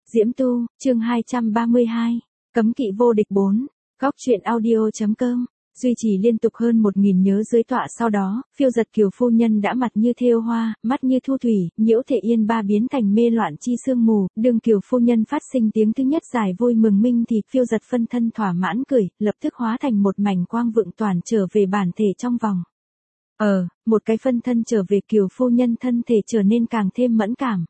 Diễm Tu, chương 232. Cấm kỵ vô địch 4. Góc truyện audio.com. Duy trì liên tục hơn 1000 nhớ dưới tọa sau đó, phiêu giật Kiều phu nhân đã mặt như thêu hoa, mắt như thu thủy, nhiễu thể yên ba biến thành mê loạn chi sương mù, đương Kiều phu nhân phát sinh tiếng thứ nhất dài vui mừng minh thì phiêu giật phân thân thỏa mãn cười, lập tức hóa thành một mảnh quang vượng toàn trở về bản thể trong vòng. Một cái phân thân trở về Kiều phu nhân thân thể trở nên càng thêm mẫn cảm.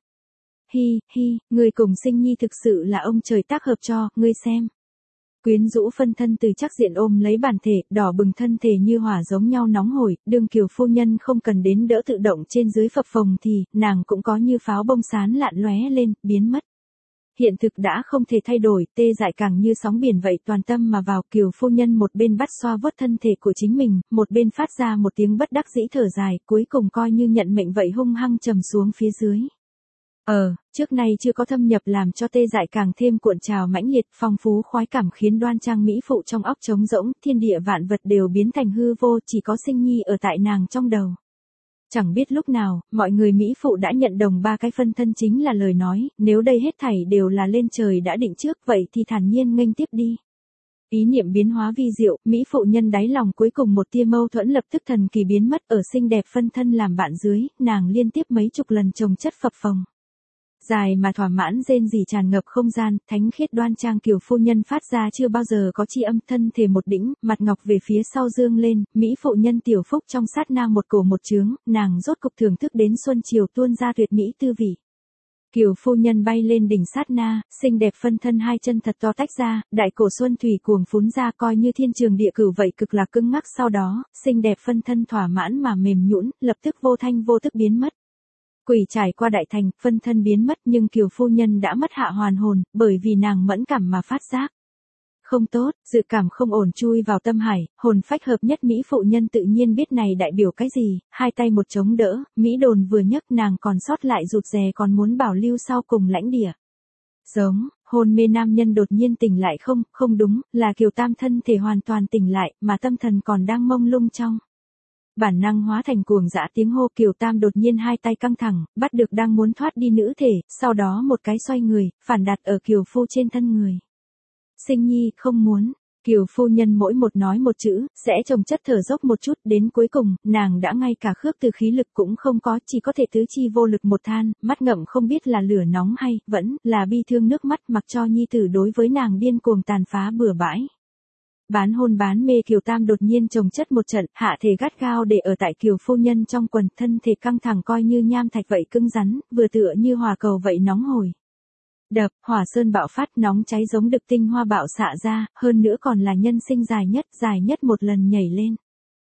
Hi, người cùng Sinh Nhi thực sự là ông trời tác hợp cho, ngươi xem. Quyến rũ phân thân từ chắc diện ôm lấy bản thể, đỏ bừng thân thể như hỏa giống nhau nóng hổi, đương Kiều phu nhân không cần đến đỡ tự động trên dưới phập phồng thì, nàng cũng có như pháo bông sán lạn lóe lên, biến mất. Hiện thực đã không thể thay đổi, tê dại càng như sóng biển vậy toàn tâm mà vào. Kiều phu nhân một bên bắt xoa vuốt thân thể của chính mình, một bên phát ra một tiếng bất đắc dĩ thở dài, cuối cùng coi như nhận mệnh vậy hung hăng trầm xuống phía dưới. Trước nay chưa có thâm nhập làm cho tê dại càng thêm cuộn trào mãnh liệt, phong phú khoái cảm khiến đoan trang mỹ phụ trong óc trống rỗng, thiên địa vạn vật đều biến thành hư vô, chỉ có Sinh Nhi ở tại nàng trong đầu. Chẳng biết lúc nào, mọi người mỹ phụ đã nhận đồng ba cái phân thân chính là lời nói, nếu đây hết thảy đều là lên trời đã định trước vậy thì thản nhiên nghênh tiếp đi. Ý niệm biến hóa vi diệu, mỹ phụ nhân đáy lòng cuối cùng một tia mâu thuẫn lập tức thần kỳ biến mất, ở xinh đẹp phân thân làm bạn dưới, nàng liên tiếp mấy chục lần chồng chất phập phồng. Dài mà thỏa mãn rên rỉ tràn ngập không gian, thánh khiết đoan trang Kiều phu nhân phát ra chưa bao giờ có chi âm, thân thể một đĩnh, mặt ngọc về phía sau dương lên, mỹ phụ nhân tiểu phúc trong sát na một cổ một chướng, nàng rốt cục thưởng thức đến xuân chiều tuôn ra tuyệt mỹ tư vị. Kiều phu nhân bay lên đỉnh sát na, xinh đẹp phân thân hai chân thật to tách ra, đại cổ xuân thủy cuồng phún ra coi như thiên trường địa cửu vậy cực lạc cứng ngắc, sau đó, xinh đẹp phân thân thỏa mãn mà mềm nhũn, lập tức vô thanh vô tức biến mất. Quỷ trải qua đại thành, phân thân biến mất nhưng Kiều phu nhân đã mất hạ hoàn hồn, bởi vì nàng mẫn cảm mà phát giác. Không tốt, dự cảm không ổn chui vào tâm hải, hồn phách hợp nhất mỹ phụ nhân tự nhiên biết này đại biểu cái gì, hai tay một chống đỡ, mỹ đồn vừa nhấc nàng còn sót lại rụt rè còn muốn bảo lưu sau cùng lãnh địa. Hôn mê nam nhân đột nhiên tỉnh lại không đúng, là Kiều Tam thân thể hoàn toàn tỉnh lại, mà tâm thần còn đang mông lung trong. Bản năng hóa thành cuồng dã tiếng hô, Kiều Tam đột nhiên hai tay căng thẳng, bắt được đang muốn thoát đi nữ thể, sau đó một cái xoay người, phản đặt ở Kiều phu trên thân người. Sinh Nhi, không muốn. Kiều phu nhân mỗi một nói một chữ, sẽ chồng chất thở dốc một chút, đến cuối cùng, nàng đã ngay cả khước từ khí lực cũng không có, chỉ có thể tứ chi vô lực một than, mắt ngậm không biết là lửa nóng hay, vẫn là bi thương nước mắt, mặc cho nhi tử đối với nàng điên cuồng tàn phá bừa bãi. Bán hôn bán mê Kiều Tam đột nhiên chồng chất một trận, hạ thể gắt gao để ở tại Kiều phu nhân trong quần, thân thể căng thẳng coi như nham thạch vậy cứng rắn, vừa tựa như hỏa cầu vậy nóng hổi. Đập, hỏa sơn bạo phát, nóng cháy giống đực tinh hoa bạo xạ ra, hơn nữa còn là nhân sinh dài nhất một lần nhảy lên.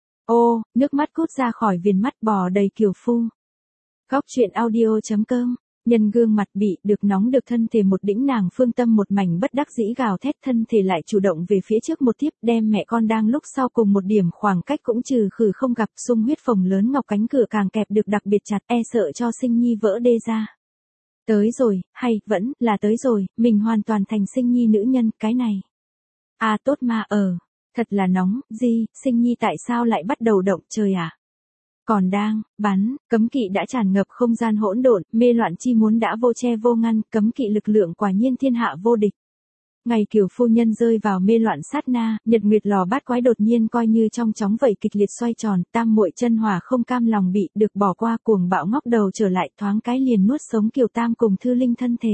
Ô, nước mắt cút ra khỏi viền mắt bò đầy Kiều phu. Góc truyện audio.com. Nhân gương mặt bị được nóng được thân thể một đĩnh, nàng phương tâm một mảnh bất đắc dĩ gào thét, thân thể lại chủ động về phía trước một tiếp, đem mẹ con đang lúc sau cùng một điểm khoảng cách cũng trừ khử không gặp, sung huyết phồng lớn ngọc cánh cửa càng kẹp được đặc biệt chặt, e sợ cho Sinh Nhi vỡ đê ra. Tới rồi, hay vẫn là tới rồi, mình hoàn toàn thành Sinh Nhi nữ nhân, cái này. Tốt mà thật là nóng, Sinh Nhi tại sao lại bắt đầu động, trời à? Còn đang bắn, cấm kỵ đã tràn ngập không gian hỗn độn, mê loạn chi muốn đã vô che vô ngăn, cấm kỵ lực lượng quả nhiên thiên hạ vô địch. Ngày Kiều phu nhân rơi vào mê loạn sát na, nhật nguyệt lò bát quái đột nhiên coi như trong chóng vậy kịch liệt xoay tròn, tam muội chân hỏa không cam lòng bị được bỏ qua, cuồng bạo ngóc đầu trở lại, thoáng cái liền nuốt sống Kiều Tam cùng Thư Linh thân thể.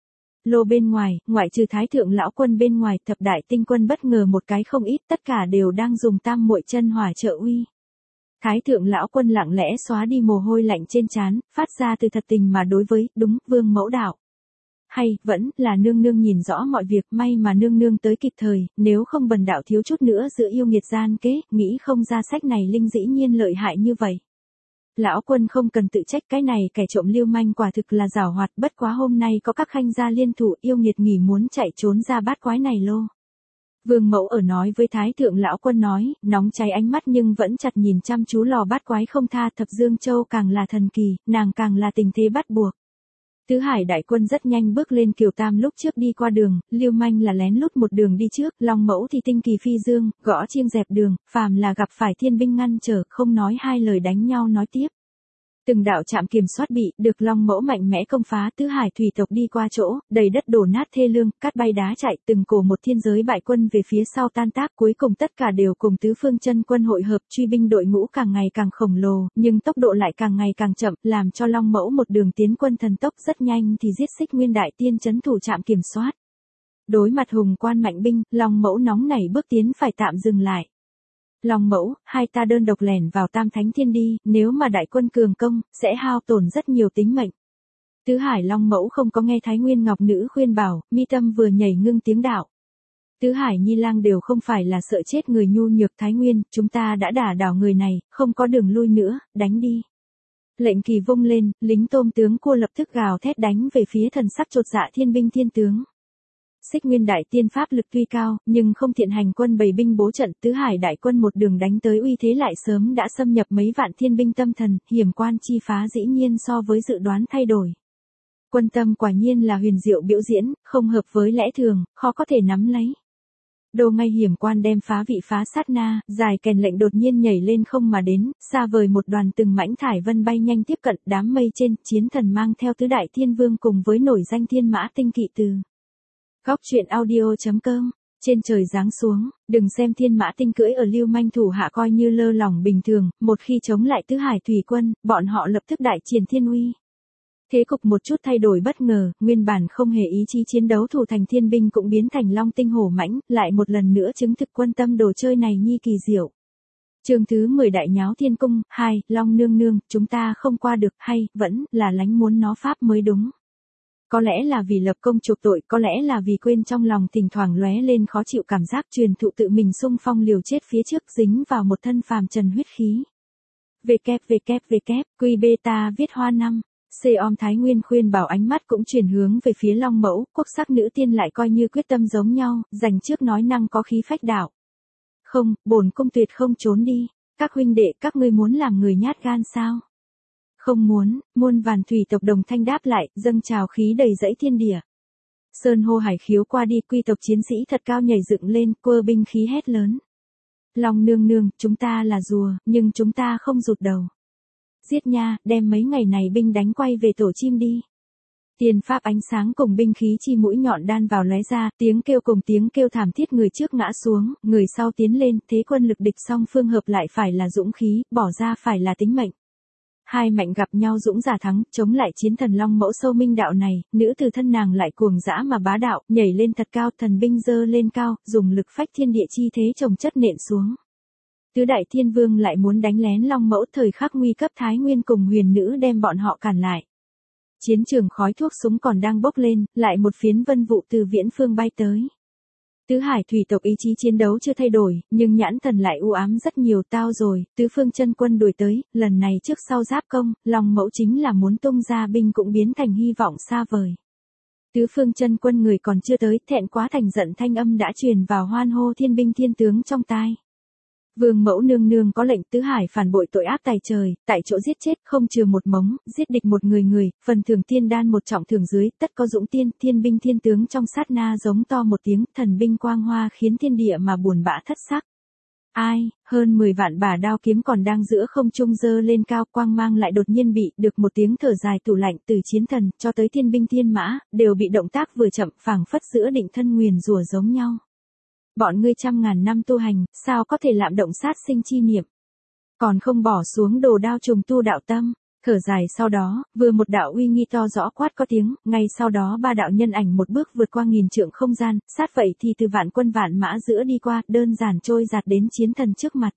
Lô bên ngoài, ngoại trừ Thái thượng lão quân bên ngoài, thập đại tinh quân bất ngờ một cái không ít, tất cả đều đang dùng tam muội chân hỏa trợ uy. Thái thượng lão quân lặng lẽ xóa đi mồ hôi lạnh trên trán, phát ra từ thật tình mà đối với, đúng, vương mẫu đạo. Hay, vẫn là nương nương nhìn rõ mọi việc, may mà nương nương tới kịp thời, nếu không bần đạo thiếu chút nữa giữa yêu nghiệt gian kế, nghĩ không ra sách này linh dĩ nhiên lợi hại như vậy. Lão quân không cần tự trách, cái này kẻ trộm lưu manh quả thực là giảo hoạt, bất quá hôm nay có các khanh gia liên thủ, yêu nghiệt nghỉ muốn chạy trốn ra bát quái này lô. Vương mẫu ở nói với Thái thượng lão quân nói, nóng cháy ánh mắt nhưng vẫn chặt nhìn chăm chú lò bát quái không tha, Thập Dương Châu càng là thần kỳ, nàng càng là tình thế bắt buộc. Tứ Hải đại quân rất nhanh bước lên, Kiều Tam lúc trước đi qua đường, lưu manh là lén lút một đường đi trước, Long mẫu thì tinh kỳ phi dương, gõ chiêng dẹp đường, phàm là gặp phải thiên binh ngăn trở, không nói hai lời đánh nhau nói tiếp. Từng đạo trạm kiểm soát bị được Long Mẫu mạnh mẽ công phá, tứ hải thủy tộc đi qua chỗ, đầy đất đổ nát thê lương, cát bay đá chạy, từng cổ một thiên giới bại quân về phía sau tan tác, cuối cùng tất cả đều cùng tứ phương chân quân hội hợp, truy binh đội ngũ càng ngày càng khổng lồ, nhưng tốc độ lại càng ngày càng chậm, làm cho Long Mẫu một đường tiến quân thần tốc rất nhanh thì giết Xích Nguyên đại tiên trấn thủ trạm kiểm soát. Đối mặt hùng quan mạnh binh, Long Mẫu nóng nảy bước tiến phải tạm dừng lại. Long Mẫu, hai ta đơn độc lẻn vào Tam Thánh Thiên đi, nếu mà đại quân cường công, sẽ hao tổn rất nhiều tính mệnh. Tứ Hải Long Mẫu không có nghe Thái Nguyên Ngọc Nữ khuyên bảo, mi tâm vừa nhảy ngưng tiếng đạo. Tứ Hải Nhi Lang đều không phải là sợ chết người nhu nhược Thái Nguyên, chúng ta đã đả đảo người này, không có đường lui nữa, đánh đi. Lệnh kỳ vung lên, lính tôm tướng cua lập tức gào thét đánh về phía thần sắc chột dạ thiên binh thiên tướng. Xích Nguyên đại tiên pháp lực tuy cao, nhưng không thiện hành quân bày binh bố trận, tứ hải đại quân một đường đánh tới uy thế lại sớm đã xâm nhập mấy vạn thiên binh tâm thần, hiểm quan chi phá dĩ nhiên so với dự đoán thay đổi. Quân tâm quả nhiên là huyền diệu biểu diễn, không hợp với lẽ thường, khó có thể nắm lấy. Đồ ngay hiểm quan đem phá vị phá sát na, dài kèn lệnh đột nhiên nhảy lên không mà đến, xa vời một đoàn từng mãnh thải vân bay nhanh tiếp cận, đám mây trên, chiến thần mang theo tứ đại thiên vương cùng với nổi danh thiên mã tinh kỵ từ. Góc truyện audio.com, trên trời giáng xuống, đừng xem thiên mã tinh cưỡi ở lưu manh thủ hạ coi như lơ lỏng bình thường, một khi chống lại tứ hải thủy quân, bọn họ lập tức đại triển thiên uy. Thế cục một chút thay đổi bất ngờ, nguyên bản không hề ý chí chiến đấu thủ thành thiên binh cũng biến thành long tinh hổ mãnh, lại một lần nữa chứng thực quân tâm đồ chơi này nhi kỳ diệu. Chương thứ 10 đại nháo thiên cung, 2, Long nương nương, chúng ta không qua được, hay, vẫn, là lánh muốn nó pháp mới đúng. Có lẽ là vì lập công chuộc tội, có lẽ là vì quên trong lòng thỉnh thoảng lóe lên khó chịu cảm giác truyền thụ tự mình xung phong liều chết phía trước dính vào một thân phàm trần huyết khí. Quy beta viết hoa 5. Om Thái Nguyên khuyên bảo ánh mắt cũng chuyển hướng về phía Long Mẫu, quốc sắc nữ tiên lại coi như quyết tâm giống nhau, dành trước nói năng có khí phách đạo. Không, bổn cung tuyệt không trốn đi, các huynh đệ các ngươi muốn làm người nhát gan sao? Không muốn, muôn vàn thủy tộc đồng thanh đáp lại, dâng trào khí đầy dẫy thiên địa. Sơn hô hải khiếu qua đi, quy tộc chiến sĩ thật cao nhảy dựng lên, quơ binh khí hét lớn. Long nương nương, chúng ta là rùa, nhưng chúng ta không rụt đầu. Giết nha, đem mấy ngày này binh đánh quay về tổ chim đi. Tiền pháp ánh sáng cùng binh khí chi mũi nhọn đan vào lóe ra, tiếng kêu cùng tiếng kêu thảm thiết, người trước ngã xuống, người sau tiến lên, thế quân lực địch song phương hợp lại phải là dũng khí, bỏ ra phải là tính mệnh. Hai mạnh gặp nhau dũng giả thắng, chống lại chiến thần Long Mẫu sâu minh đạo này, nữ từ thân nàng lại cuồng dã mà bá đạo, nhảy lên thật cao, thần binh dơ lên cao, dùng lực phách thiên địa chi thế chồng chất nện xuống. Tứ đại thiên vương lại muốn đánh lén Long Mẫu, thời khắc nguy cấp Thái Nguyên cùng huyền nữ đem bọn họ cản lại. Chiến trường khói thuốc súng còn đang bốc lên, lại một phiến vân vụ từ viễn phương bay tới. Tứ hải thủy tộc ý chí chiến đấu chưa thay đổi, nhưng nhãn thần lại u ám rất nhiều, tao rồi, tứ phương chân quân đuổi tới, lần này trước sau giáp công, Long Mẫu chính là muốn tung ra binh cũng biến thành hy vọng xa vời. Tứ phương chân quân người còn chưa tới, thẹn quá thành giận thanh âm đã truyền vào hoan hô thiên binh thiên tướng trong tai. Vương Mẫu nương nương có lệnh tứ hải phản bội tội ác tài trời, tại chỗ giết chết không trừ một mống, giết địch một người, phần thưởng tiên đan một trọng thưởng dưới, tất có dũng tiên, thiên binh thiên tướng trong sát na giống to một tiếng, thần binh quang hoa khiến thiên địa mà buồn bã thất sắc. Ai, hơn 10 vạn bả đao kiếm còn đang giữa không trung dơ lên cao, quang mang lại đột nhiên bị, được một tiếng thở dài tủ lạnh, từ chiến thần, cho tới thiên binh thiên mã, đều bị động tác vừa chậm, phảng phất giữa định thân nguyền rủa giống nhau. Bọn ngươi trăm ngàn năm tu hành, sao có thể lạm động sát sinh chi niệm? Còn không bỏ xuống đồ đao trùng tu đạo tâm. Thở dài sau đó, vừa một đạo uy nghi to rõ quát có tiếng, ngay sau đó ba đạo nhân ảnh một bước vượt qua nghìn trượng không gian, sát vậy thì từ vạn quân vạn mã giữa đi qua, đơn giản trôi giạt đến chiến thần trước mặt.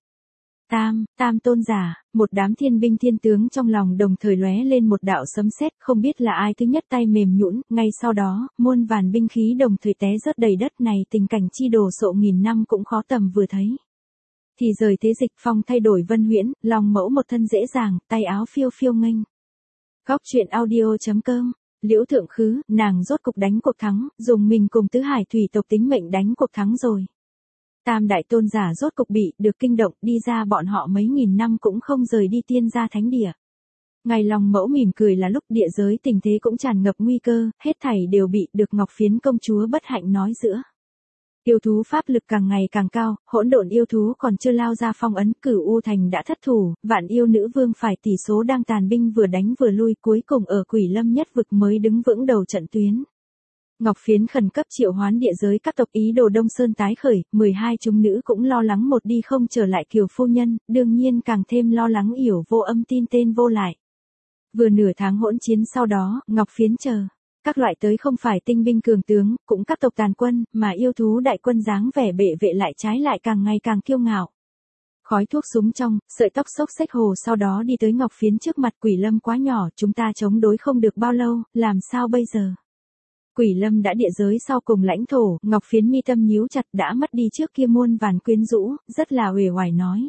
Tam tôn giả, một đám thiên binh thiên tướng trong lòng đồng thời lóe lên một đạo sấm sét, không biết là ai thứ nhất tay mềm nhũn, ngay sau đó, muôn vàn binh khí đồng thời té rớt đầy đất này, tình cảnh chi đồ sộ nghìn năm cũng khó tầm vừa thấy. Thì rời thế dịch phong thay đổi vân huyễn, Long Mẫu một thân dễ dàng, tay áo phiêu phiêu nghênh. Góc truyện audio.com, Liễu Thượng Khứ, nàng rốt cục đánh cuộc thắng, dùng mình cùng tứ hải thủy tộc tính mệnh đánh cuộc thắng rồi. Tam đại tôn giả rốt cục bị, được kinh động, đi ra bọn họ mấy nghìn năm cũng không rời đi tiên gia thánh địa. Ngày Long Mẫu mỉm cười là lúc địa giới tình thế cũng tràn ngập nguy cơ, hết thảy đều bị, được Ngọc Phiến công chúa bất hạnh nói giữa. Yêu thú pháp lực càng ngày càng cao, hỗn độn yêu thú còn chưa lao ra phong ấn, Cửu U Thành đã thất thủ, Vạn Yêu Nữ Vương phải tỷ số đang tàn binh vừa đánh vừa lui, cuối cùng ở Quỷ Lâm nhất vực mới đứng vững đầu trận tuyến. Ngọc Phiến khẩn cấp triệu hoán địa giới các tộc ý đồ Đông Sơn tái khởi, 12 chúng nữ cũng lo lắng một đi không trở lại Kiều phu nhân, đương nhiên càng thêm lo lắng Yểu Vô Âm tin tên vô lại. Vừa nửa tháng hỗn chiến sau đó, Ngọc Phiến chờ các loại tới không phải tinh binh cường tướng, cũng các tộc tàn quân, mà yêu thú đại quân dáng vẻ bệ vệ lại trái lại càng ngày càng kiêu ngạo. Khói thuốc súng trong, sợi tóc xốc xếch hồ sau đó đi tới Ngọc Phiến trước mặt. Quỷ Lâm quá nhỏ, chúng ta chống đối không được bao lâu, làm sao bây giờ? Quỷ Lâm đã địa giới sau cùng lãnh thổ, Ngọc Phiến mi tâm nhíu chặt, đã mất đi trước kia muôn vàn quyến rũ, rất là uể oải nói.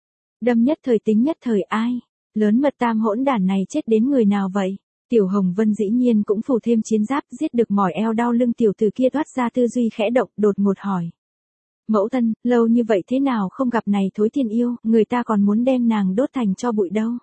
Đâm nhất thời tính nhất thời ai? Lớn mật tam hỗn đản này chết đến người nào vậy? Tiểu Hồng Vân dĩ nhiên cũng phủ thêm chiến giáp, giết được mỏi eo đau lưng tiểu tử kia thoát ra tư duy khẽ động, đột ngột hỏi. Mẫu thân, lâu như vậy thế nào không gặp này thối thiên yêu, người ta còn muốn đem nàng đốt thành cho bụi đâu.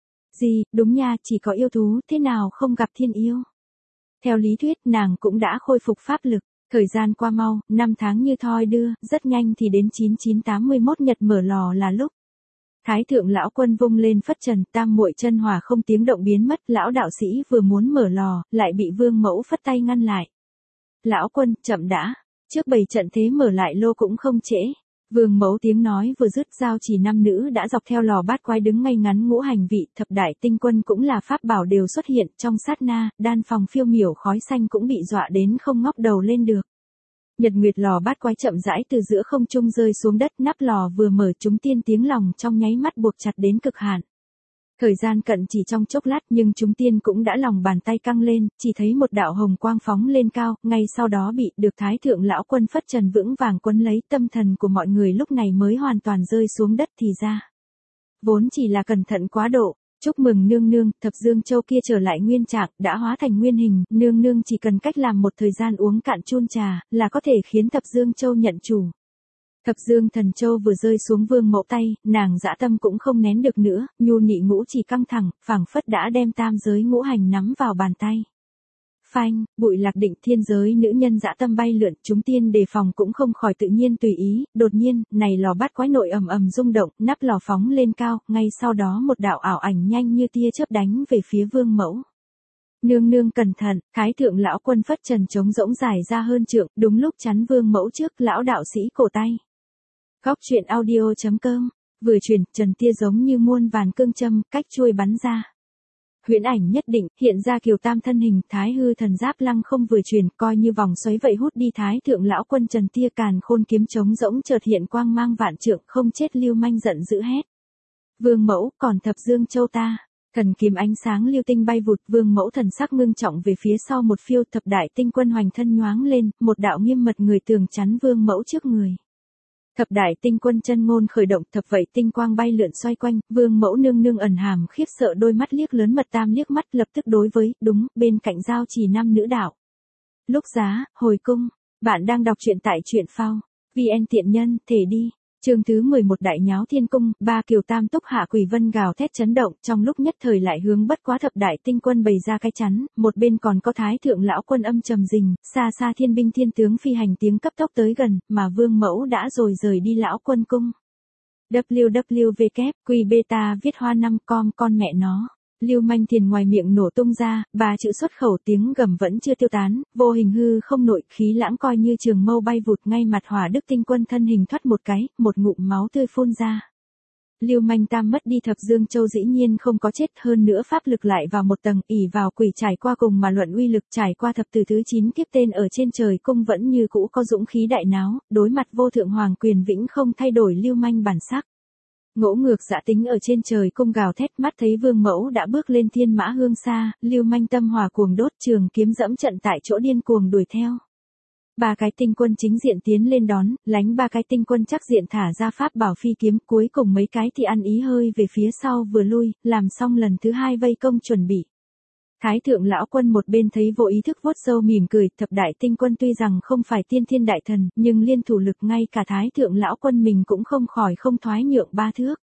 Gì, đúng nha, chỉ có yêu thú, thế nào không gặp thiên yêu. Theo lý thuyết nàng cũng đã khôi phục pháp lực, thời gian qua mau, 5 tháng như thoi đưa, rất nhanh thì đến 9981 nhật mở lò là lúc. Thái thượng lão quân vung lên phất trần, tam muội chân hỏa không tiếng động biến mất, lão đạo sĩ vừa muốn mở lò, lại bị Vương Mẫu phất tay ngăn lại. Lão quân, chậm đã, trước 7 trận thế mở lại lô cũng không trễ. Vương Mẫu tiếng nói vừa dứt, giao chỉ nam nữ đã dọc theo lò bát quái đứng ngay ngắn ngũ hành vị, thập đại tinh quân cũng là pháp bảo đều xuất hiện, trong sát na, đan phòng phiêu miểu khói xanh cũng bị dọa đến không ngóc đầu lên được. Nhật nguyệt lò bát quái chậm rãi từ giữa không trung rơi xuống đất, nắp lò vừa mở chúng tiên tiếng lòng trong nháy mắt buộc chặt đến cực hạn. Thời gian cận chỉ trong chốc lát nhưng chúng tiên cũng đã lòng bàn tay căng lên, chỉ thấy một đạo hồng quang phóng lên cao, ngay sau đó bị được Thái thượng lão quân phất trần vững vàng quấn lấy, tâm thần của mọi người lúc này mới hoàn toàn rơi xuống đất thì ra. Vốn chỉ là cẩn thận quá độ. Chúc mừng nương nương, Thập Dương Châu kia trở lại nguyên trạng, đã hóa thành nguyên hình, nương nương chỉ cần cách làm một thời gian uống cạn chun trà, là có thể khiến Thập Dương Châu nhận chủ. Thập Dương Thần Châu vừa rơi xuống Vương Mẫu tay, nàng dã tâm cũng không nén được nữa, nhu nị ngũ chỉ căng thẳng, phảng phất đã đem tam giới ngũ hành nắm vào bàn tay. Phanh, bụi lạc định, thiên giới nữ nhân dã tâm bay lượn, chúng tiên đề phòng cũng không khỏi tự nhiên tùy ý, đột nhiên, này lò bát quái nội ầm ầm rung động, nắp lò phóng lên cao, ngay sau đó một đạo ảo ảnh nhanh như tia chớp đánh về phía Vương Mẫu. Nương nương cẩn thận, Thái thượng lão quân phất trần trống rỗng dài ra hơn trượng, đúng lúc chắn Vương Mẫu trước, lão đạo sĩ cổ tay. Góc truyện audio.com, vừa truyền, trần tia giống như muôn vàn cương châm, cách chuôi bắn ra. Huyễn ảnh nhất định, hiện ra Kiều Tam thân hình, Thái hư thần giáp lăng không vừa truyền, coi như vòng xoáy vậy hút đi Thái thượng lão quân trần tia, càn khôn kiếm trống rỗng chợt hiện quang mang vạn trượng, không chết lưu manh giận dữ hét. Vương Mẫu, còn Thập Dương Châu ta. Thần kiếm ánh sáng lưu tinh bay vụt, Vương Mẫu thần sắc ngưng trọng về phía sau một phiêu, thập đại tinh quân hoành thân nhoáng lên, một đạo nghiêm mật người tường chắn Vương Mẫu trước người. Thập đại tinh quân chân ngôn khởi động, thập vậy tinh quang bay lượn xoay quanh, Vương Mẫu nương nương ẩn hàm khiếp sợ đôi mắt liếc lớn mật tam liếc mắt lập tức đối với, đúng, bên cạnh giao chỉ nam nữ đạo. Lúc giá, hồi cung, bạn đang đọc truyện tại truyện phao, VN tiện nhân, thể đi. Chương thứ 11 đại nháo thiên cung, ba Kiều Tam túc hạ quỷ vân gào thét chấn động, trong lúc nhất thời lại hướng bất quá thập đại tinh quân bày ra cái chắn, một bên còn có Thái thượng lão quân âm trầm rình, xa xa thiên binh thiên tướng phi hành tiếng cấp tốc tới gần, mà Vương Mẫu đã rồi rời đi lão quân cung. www quy beta viết hoa 5 con mẹ nó. Lưu manh thiền ngoài miệng nổ tung ra, ba chữ xuất khẩu tiếng gầm vẫn chưa tiêu tán, vô hình hư không nội, khí lãng coi như trường mâu bay vụt ngay mặt Hỏa Đức tinh quân thân hình thoát một cái, một ngụm máu tươi phun ra. Lưu manh tam mất đi Thập Dương Châu dĩ nhiên không có chết, hơn nữa pháp lực lại vào một tầng, ỷ vào quỷ trải qua cùng mà luận uy lực, trải qua thập tử thứ 9 kiếp tên ở trên trời cung vẫn như cũ có dũng khí đại náo, đối mặt vô thượng hoàng quyền vĩnh không thay đổi lưu manh bản sắc. Ngỗ ngược dã tính ở trên trời cung gào thét, mắt thấy Vương Mẫu đã bước lên thiên mã hương xa, lưu manh tâm hòa cuồng đốt, trường kiếm dẫm trận tại chỗ điên cuồng đuổi theo. Ba cái tinh quân chính diện tiến lên đón, lánh ba cái tinh quân chắc diện thả ra pháp bảo phi kiếm, cuối cùng mấy cái thì ăn ý hơi về phía sau vừa lui, làm xong lần thứ hai vây công chuẩn bị. Thái thượng lão quân một bên thấy vô ý thức vuốt sâu mỉm cười, thập đại tinh quân tuy rằng không phải tiên thiên đại thần, nhưng liên thủ lực ngay cả Thái thượng lão quân mình cũng không khỏi không thoái nhượng ba thước.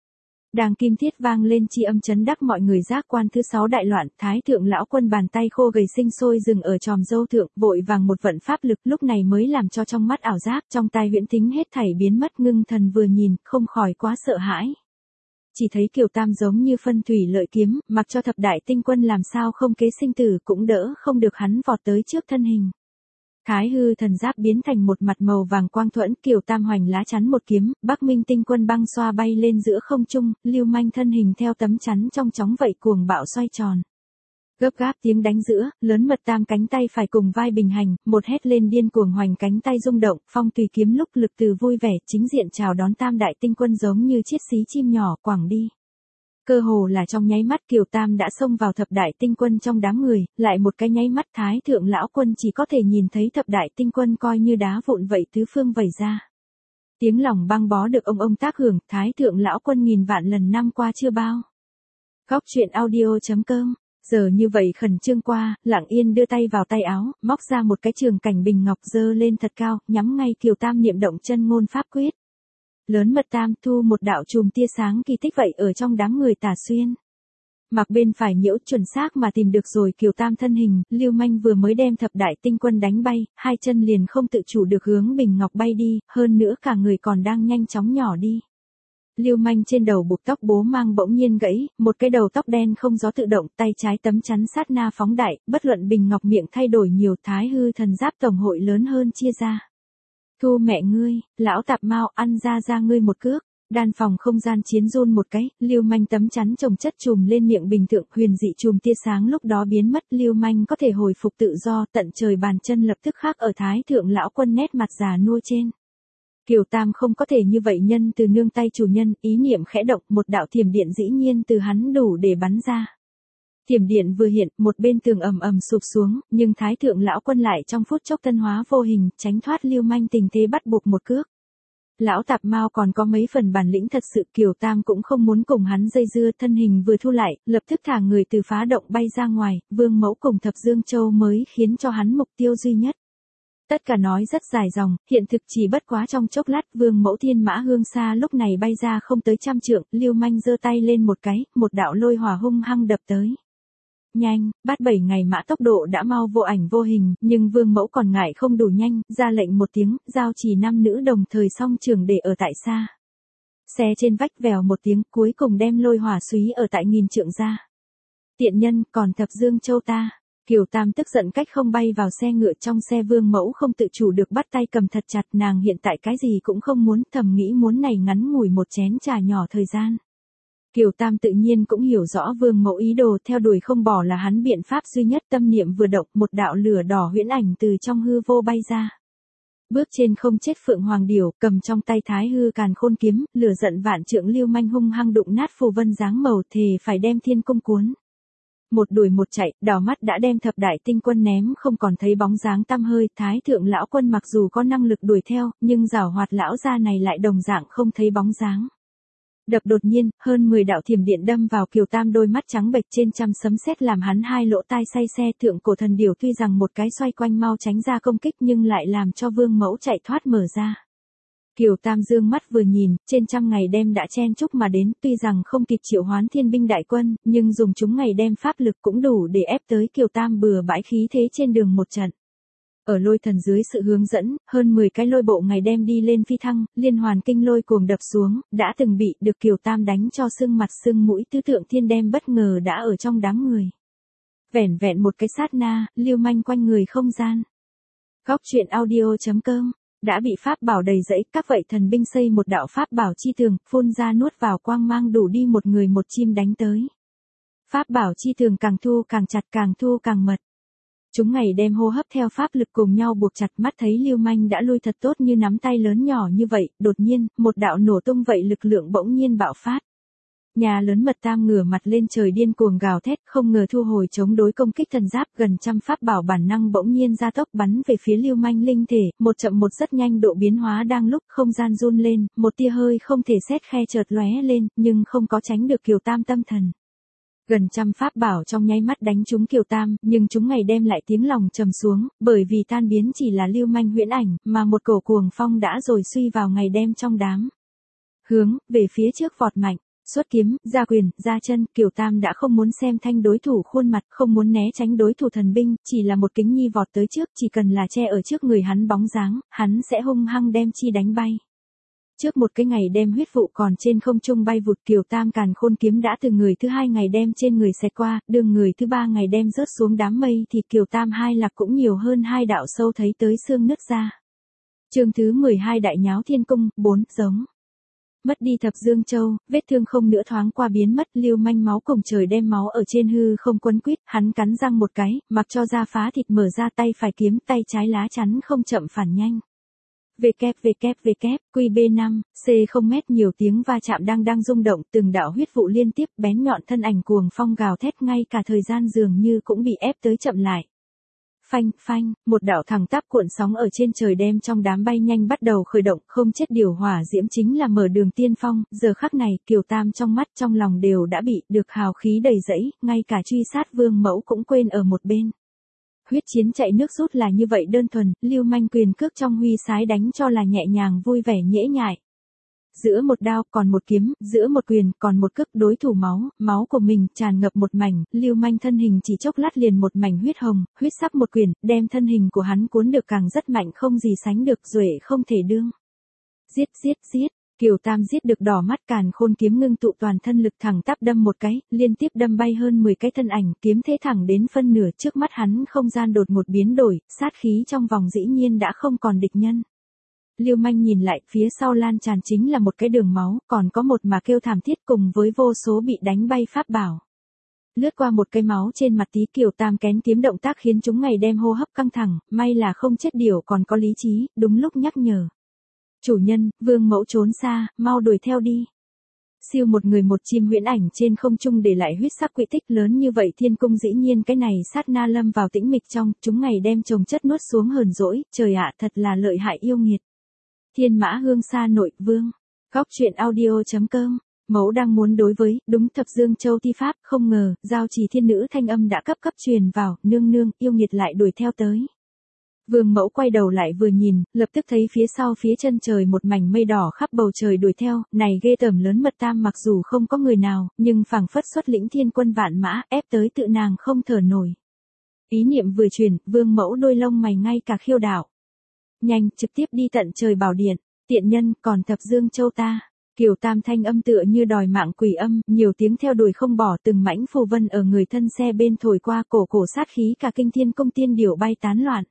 Đang kim thiết vang lên chi âm chấn đắc mọi người giác quan thứ 6 đại loạn, Thái thượng lão quân bàn tay khô gầy sinh sôi dừng ở tròm râu thượng, vội vàng một vận pháp lực, lúc này mới làm cho trong mắt ảo giác, trong tai huyễn thính hết thảy biến mất, ngưng thần vừa nhìn, không khỏi quá sợ hãi. Chỉ thấy Kiều Tam giống như phân thủy lợi kiếm, mặc cho thập đại tinh quân làm sao không kế sinh tử cũng đỡ không được hắn vọt tới trước thân hình. Thái hư thần giáp biến thành một mặt màu vàng quang thuẫn, Kiều Tam hoành lá chắn một kiếm, Bắc Minh tinh quân băng xoa bay lên giữa không trung, Lưu Manh thân hình theo tấm chắn trong chóng vậy cuồng bạo xoay tròn. Gấp gáp tiếng đánh giữa, Lớn Mật Tam cánh tay phải cùng vai bình hành, một hét lên điên cuồng hoành cánh tay rung động, Phong Tùy kiếm lúc lực từ vui vẻ, chính diện chào đón Tam đại tinh quân giống như chiết xí chim nhỏ quẳng đi. Cơ hồ là trong nháy mắt Kiều Tam đã xông vào thập đại tinh quân trong đám người, lại một cái nháy mắt Thái thượng lão quân chỉ có thể nhìn thấy thập đại tinh quân coi như đá vụn vậy tứ phương vẩy ra. Tiếng lòng băng bó được ông tác hưởng, Thái thượng lão quân nghìn vạn lần năm qua chưa bao. Góc truyện audio.com. Giờ như vậy khẩn trương qua, Lặng Yên đưa tay vào tay áo, móc ra một cái trường cảnh bình ngọc dơ lên thật cao, nhắm ngay Kiều Tam niệm động chân ngôn pháp quyết. Lớn Mật Tam thu một đạo chùm tia sáng kỳ tích vậy ở trong đám người tả xuyên. Mặc bên phải nhiễu chuẩn xác mà tìm được rồi Kiều Tam thân hình, Lưu Manh vừa mới đem thập đại tinh quân đánh bay, hai chân liền không tự chủ được hướng bình ngọc bay đi, hơn nữa cả người còn đang nhanh chóng nhỏ đi. Lưu Manh trên đầu buộc tóc bố mang bỗng nhiên gãy, một cái đầu tóc đen không gió tự động, tay trái tấm chắn sát na phóng đại, bất luận bình ngọc miệng thay đổi nhiều, Thái hư thần giáp tổng hội lớn hơn chia ra. Thu mẹ ngươi, lão tạp mau ăn ra ngươi một cước. Đan phòng không gian chiến run một cái, Lưu Manh tấm chắn chồng chất chùm lên miệng bình thượng, huyền dị chùm tia sáng lúc đó biến mất, Lưu Manh có thể hồi phục tự do, tận trời bàn chân lập tức khác ở Thái thượng lão quân nét mặt già nua trên. Kiều Tam không có thể như vậy nhân từ nương tay chủ nhân, ý niệm khẽ động, một đạo thiểm điện dĩ nhiên từ hắn đủ để bắn ra. Thiểm điện vừa hiện, một bên tường ầm ầm sụp xuống, nhưng Thái thượng lão quân lại trong phút chốc tân hóa vô hình, tránh thoát Lưu Manh tình thế bắt buộc một cước. Lão tạp mao còn có mấy phần bản lĩnh thật sự, Kiều Tam cũng không muốn cùng hắn dây dưa, thân hình vừa thu lại, lập tức thả người từ phá động bay ra ngoài, Vương Mẫu cùng Thập Dương Châu mới khiến cho hắn mục tiêu duy nhất. Tất cả nói rất dài dòng, hiện thực chỉ bất quá trong chốc lát, Vương Mẫu Thiên Mã Hương Sa lúc này bay ra không tới 100 trượng, Lưu Manh giơ tay lên một cái, một đạo lôi hỏa hung hăng đập tới. Nhanh, bắt 7 ngày mã tốc độ đã mau vô ảnh vô hình, nhưng Vương Mẫu còn ngại không đủ nhanh, ra lệnh một tiếng, giao trì nam nữ đồng thời song trường để ở tại xa. Xe trên vách vèo một tiếng, cuối cùng đem lôi hỏa súy ở tại 1000 trượng ra. Tiện nhân, còn Thập Dương Châu ta. Kiều Tam tức giận cách không bay vào xe ngựa, trong xe Vương Mẫu không tự chủ được bắt tay cầm thật chặt, nàng hiện tại cái gì cũng không muốn, thầm nghĩ muốn này ngắn ngủi một chén trà nhỏ thời gian. Kiều Tam tự nhiên cũng hiểu rõ Vương Mẫu ý đồ, theo đuổi không bỏ là hắn biện pháp duy nhất, tâm niệm vừa động, một đạo lửa đỏ huyễn ảnh từ trong hư vô bay ra. Bước trên không chết Phượng Hoàng Điểu, cầm trong tay Thái hư càn khôn kiếm, lửa giận vạn trượng Lưu Manh hung hăng đụng nát phù vân dáng màu, thề phải đem thiên cung cuốn. Một đuổi một chạy, đỏ mắt đã đem thập đại tinh quân ném không còn thấy bóng dáng tăm hơi, Thái thượng lão quân mặc dù có năng lực đuổi theo, nhưng giảo hoạt lão gia này lại đồng dạng không thấy bóng dáng. Đập đột nhiên, hơn 10 đạo thiểm điện đâm vào Kiều Tam, đôi mắt trắng bệch trên trăm sấm sét làm hắn hai lỗ tai say xe, thượng cổ thần điểu tuy rằng một cái xoay quanh mau tránh ra công kích nhưng lại làm cho Vương Mẫu chạy thoát mở ra. Kiều Tam dương mắt vừa nhìn, trên 100 ngày đêm đã chen chúc mà đến, tuy rằng không kịp triệu hoán thiên binh đại quân, nhưng dùng chúng ngày đêm pháp lực cũng đủ để ép tới Kiều Tam bừa bãi khí thế trên đường một trận. Ở lôi thần dưới sự hướng dẫn, hơn 10 cái lôi bộ ngày đêm đi lên phi thăng, liên hoàn kinh lôi cuồng đập xuống, đã từng bị được Kiều Tam đánh cho sưng mặt sưng mũi, tứ tượng thiên đem bất ngờ đã ở trong đám người. Vẻn vẹn một cái sát na, Lưu Manh quanh người không gian. Góc truyện audio.com. Đã bị pháp bảo đầy rẫy, các vậy thần binh xây một đạo pháp bảo chi tường, phun ra nuốt vào quang mang đủ đi một người một chim đánh tới. Pháp bảo chi tường càng thu càng chặt, càng thu càng mật. Chúng ngày đêm hô hấp theo pháp lực cùng nhau buộc chặt, mắt thấy Lưu Manh đã lui thật tốt như nắm tay lớn nhỏ như vậy, đột nhiên, một đạo nổ tung vậy lực lượng bỗng nhiên bạo phát. Nhà Lớn Mật Tam ngửa mặt lên trời điên cuồng gào thét, không ngờ thu hồi chống đối công kích thần giáp, gần 100 pháp bảo bản năng bỗng nhiên gia tốc bắn về phía Lưu Manh linh thể, một chậm một rất nhanh độ biến hóa đang lúc, không gian run lên, một tia hơi không thể xét khe chợt lóe lên, nhưng không có tránh được Kiều Tam tâm thần. Gần 100 pháp bảo trong nháy mắt đánh trúng Kiều Tam, nhưng chúng ngày đêm lại tiếng lòng trầm xuống, bởi vì tan biến chỉ là Lưu Manh huyễn ảnh, mà một cổ cuồng phong đã rồi suy vào ngày đêm trong đám. Hướng về phía trước vọt mạnh. xuất kiếm, ra quyền, ra chân, Kiều Tam đã không muốn xem thanh đối thủ khuôn mặt, không muốn né tránh đối thủ thần binh, chỉ là một kính nhi vọt tới trước, chỉ cần là che ở trước người hắn bóng dáng, hắn sẽ hung hăng đem chi đánh bay. Trước một cái ngày đem huyết vụ còn trên không trung bay vụt, Kiều Tam càn khôn kiếm đã từ người thứ hai ngày đem trên người xẹt qua, đường người thứ ba ngày đem rớt xuống đám mây thì Kiều Tam hai lạc cũng nhiều hơn hai đạo sâu thấy tới xương nứt ra. Chương thứ 12 Đại nháo thiên cung, 4, giống. Mất đi Thập Dương Châu, vết thương không nữa thoáng qua biến mất, Lưu Manh máu cùng trời đem máu ở trên hư không quấn quýt, hắn cắn răng một cái, mặc cho da phá thịt mở ra tay phải kiếm, tay trái lá chắn không chậm phản nhanh. QB5, C0 mét nhiều tiếng va chạm đang rung động, từng đạo huyết vụ liên tiếp, bén nhọn thân ảnh cuồng phong gào thét, ngay cả thời gian dường như cũng bị ép tới chậm lại. Phanh, một đạo thẳng tắp cuộn sóng ở trên trời đem trong đám bay nhanh bắt đầu khởi động, không chết điều hỏa diễm chính là mở đường tiên phong, giờ khắc này, Kiều Tam trong mắt trong lòng đều đã bị được hào khí đầy dẫy, ngay cả truy sát Vương Mẫu cũng quên ở một bên. Huyết chiến chạy nước rút là như vậy đơn thuần, Lưu Manh quyền cước trong huy sái đánh cho là nhẹ nhàng vui vẻ nhễ nhại. Giữa một đao, còn một kiếm, giữa một quyền, còn một cước, đối thủ máu của mình tràn ngập một mảnh, Lưu Manh thân hình chỉ chốc lát liền một mảnh huyết hồng, huyết sắc một quyền, đem thân hình của hắn cuốn được càng rất mạnh không gì sánh được, duệ không thể đương. Giết. Kiều Tam giết được đỏ mắt, càn khôn kiếm ngưng tụ toàn thân lực thẳng tắp đâm một cái, liên tiếp đâm bay hơn 10 cái thân ảnh, kiếm thế thẳng đến phân nửa, trước mắt hắn không gian đột một biến đổi, sát khí trong vòng dĩ nhiên đã không còn địch nhân. Lưu Manh nhìn lại, phía sau lan tràn chính là một cái đường máu, còn có một mà kêu thảm thiết cùng với vô số bị đánh bay pháp bảo. Lướt qua một cái máu trên mặt tí, Kiều Tam kén kiếm động tác khiến chúng ngày đem hô hấp căng thẳng, may là không chết điều còn có lý trí, đúng lúc nhắc nhở. Chủ nhân, Vương Mẫu trốn xa, mau đuổi theo đi. Siêu một người một chim huyễn ảnh trên không trung để lại huyết sắc quỹ tích lớn như vậy, thiên cung dĩ nhiên cái này sát na lâm vào tĩnh mịch trong, chúng ngày đem chồng chất nuốt xuống hờn dỗi, trời ạ thật là lợi hại yêu nghiệt. Thiên Mã Hương Sa nội vương. Góc truyện audio.com. Mẫu đang muốn đối với, đúng Thập Dương Châu thi pháp, không ngờ, giao trì thiên nữ thanh âm đã cấp truyền vào, nương, yêu nghiệt lại đuổi theo tới. Vương Mẫu quay đầu lại vừa nhìn, lập tức thấy phía sau phía chân trời một mảnh mây đỏ khắp bầu trời đuổi theo, này ghê tởm lớn mật tam mặc dù không có người nào, nhưng phảng phất xuất lĩnh thiên quân vạn mã, ép tới tự nàng không thở nổi. Ý niệm vừa truyền, Vương Mẫu đôi lông mày ngay cả khiêu đảo. Nhanh, trực tiếp đi tận trời bảo điện, tiện nhân, còn Thập Dương Châu ta. Kiều Tam thanh âm tựa như đòi mạng quỷ âm, nhiều tiếng theo đuổi không bỏ, từng mảnh phù vân ở người thân xe bên thổi qua, cổ sát khí cả kinh thiên cung tiên điểu bay tán loạn.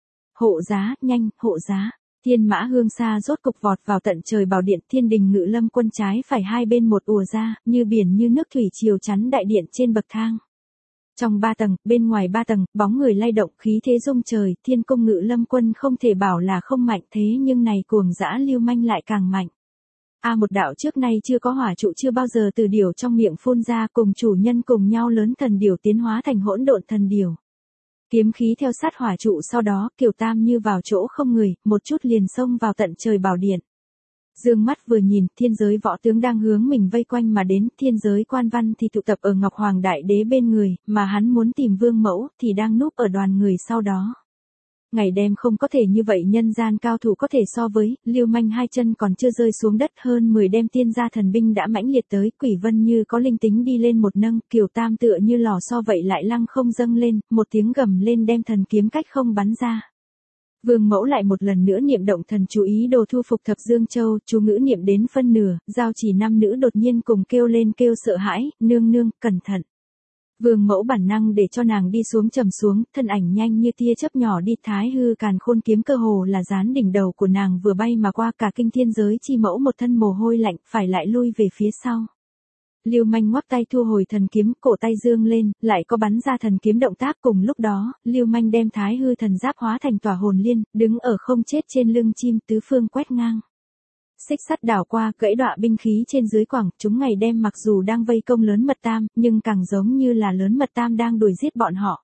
Hộ giá, nhanh, hộ giá. Thiên Mã Hương Sa rốt cục vọt vào tận trời bảo điện, Thiên Đình Ngự Lâm quân trái phải hai bên một ùa ra, như biển như nước thủy triều chắn đại điện trên bậc thang. Trong 3 tầng, bên ngoài 3 tầng, bóng người lay động, khí thế rung trời, Thiên Cung Ngự Lâm quân không thể bảo là không mạnh, thế nhưng này cuồng dã Lưu Manh lại càng mạnh. Một đạo trước nay chưa có hỏa trụ chưa bao giờ từ điểu trong miệng phun ra, cùng chủ nhân cùng nhau lớn thần điểu tiến hóa thành hỗn độn thần điểu. Kiếm khí theo sát hỏa trụ, sau đó, Kiều Tam như vào chỗ không người, một chút liền xông vào tận trời bảo điện. Dương mắt vừa nhìn, thiên giới võ tướng đang hướng mình vây quanh mà đến, thiên giới quan văn thì tụ tập ở Ngọc Hoàng Đại Đế bên người, mà hắn muốn tìm Vương Mẫu, thì đang núp ở đoàn người sau đó. Ngày đêm không có thể như vậy, nhân gian cao thủ có thể so với, Lưu Manh hai chân còn chưa rơi xuống đất, hơn 10 đêm tiên gia thần binh đã mãnh liệt tới, Quỷ Vân như có linh tính đi lên một nâng, Kiều Tam tựa như lò xo vậy lại lăng không dâng lên, một tiếng gầm lên đem thần kiếm cách không bắn ra. Vương Mẫu lại một lần nữa niệm động thần chú ý đồ thu phục Thập Dương Châu, chú ngữ niệm đến phân nửa, giao chỉ nam nữ đột nhiên cùng kêu lên kêu sợ hãi, nương, cẩn thận. Vương Mẫu bản năng để cho nàng đi xuống, trầm xuống, thân ảnh nhanh như tia chớp nhỏ đi, thái hư càn khôn kiếm cơ hồ là dán đỉnh đầu của nàng vừa bay mà qua, cả kinh thiên giới chi mẫu một thân mồ hôi lạnh, phải lại lui về phía sau. Lưu Manh ngoắc tay thu hồi thần kiếm, cổ tay dương lên, lại có bắn ra thần kiếm động tác, cùng lúc đó, Lưu Manh đem thái hư thần giáp hóa thành tòa hồn liên, đứng ở không chết trên lưng chim, tứ phương quét ngang. Xích sắt đảo qua, gãy đọa binh khí trên dưới quảng, chúng ngày đêm mặc dù đang vây công lớn mật tam, nhưng càng giống như là lớn mật tam đang đuổi giết bọn họ.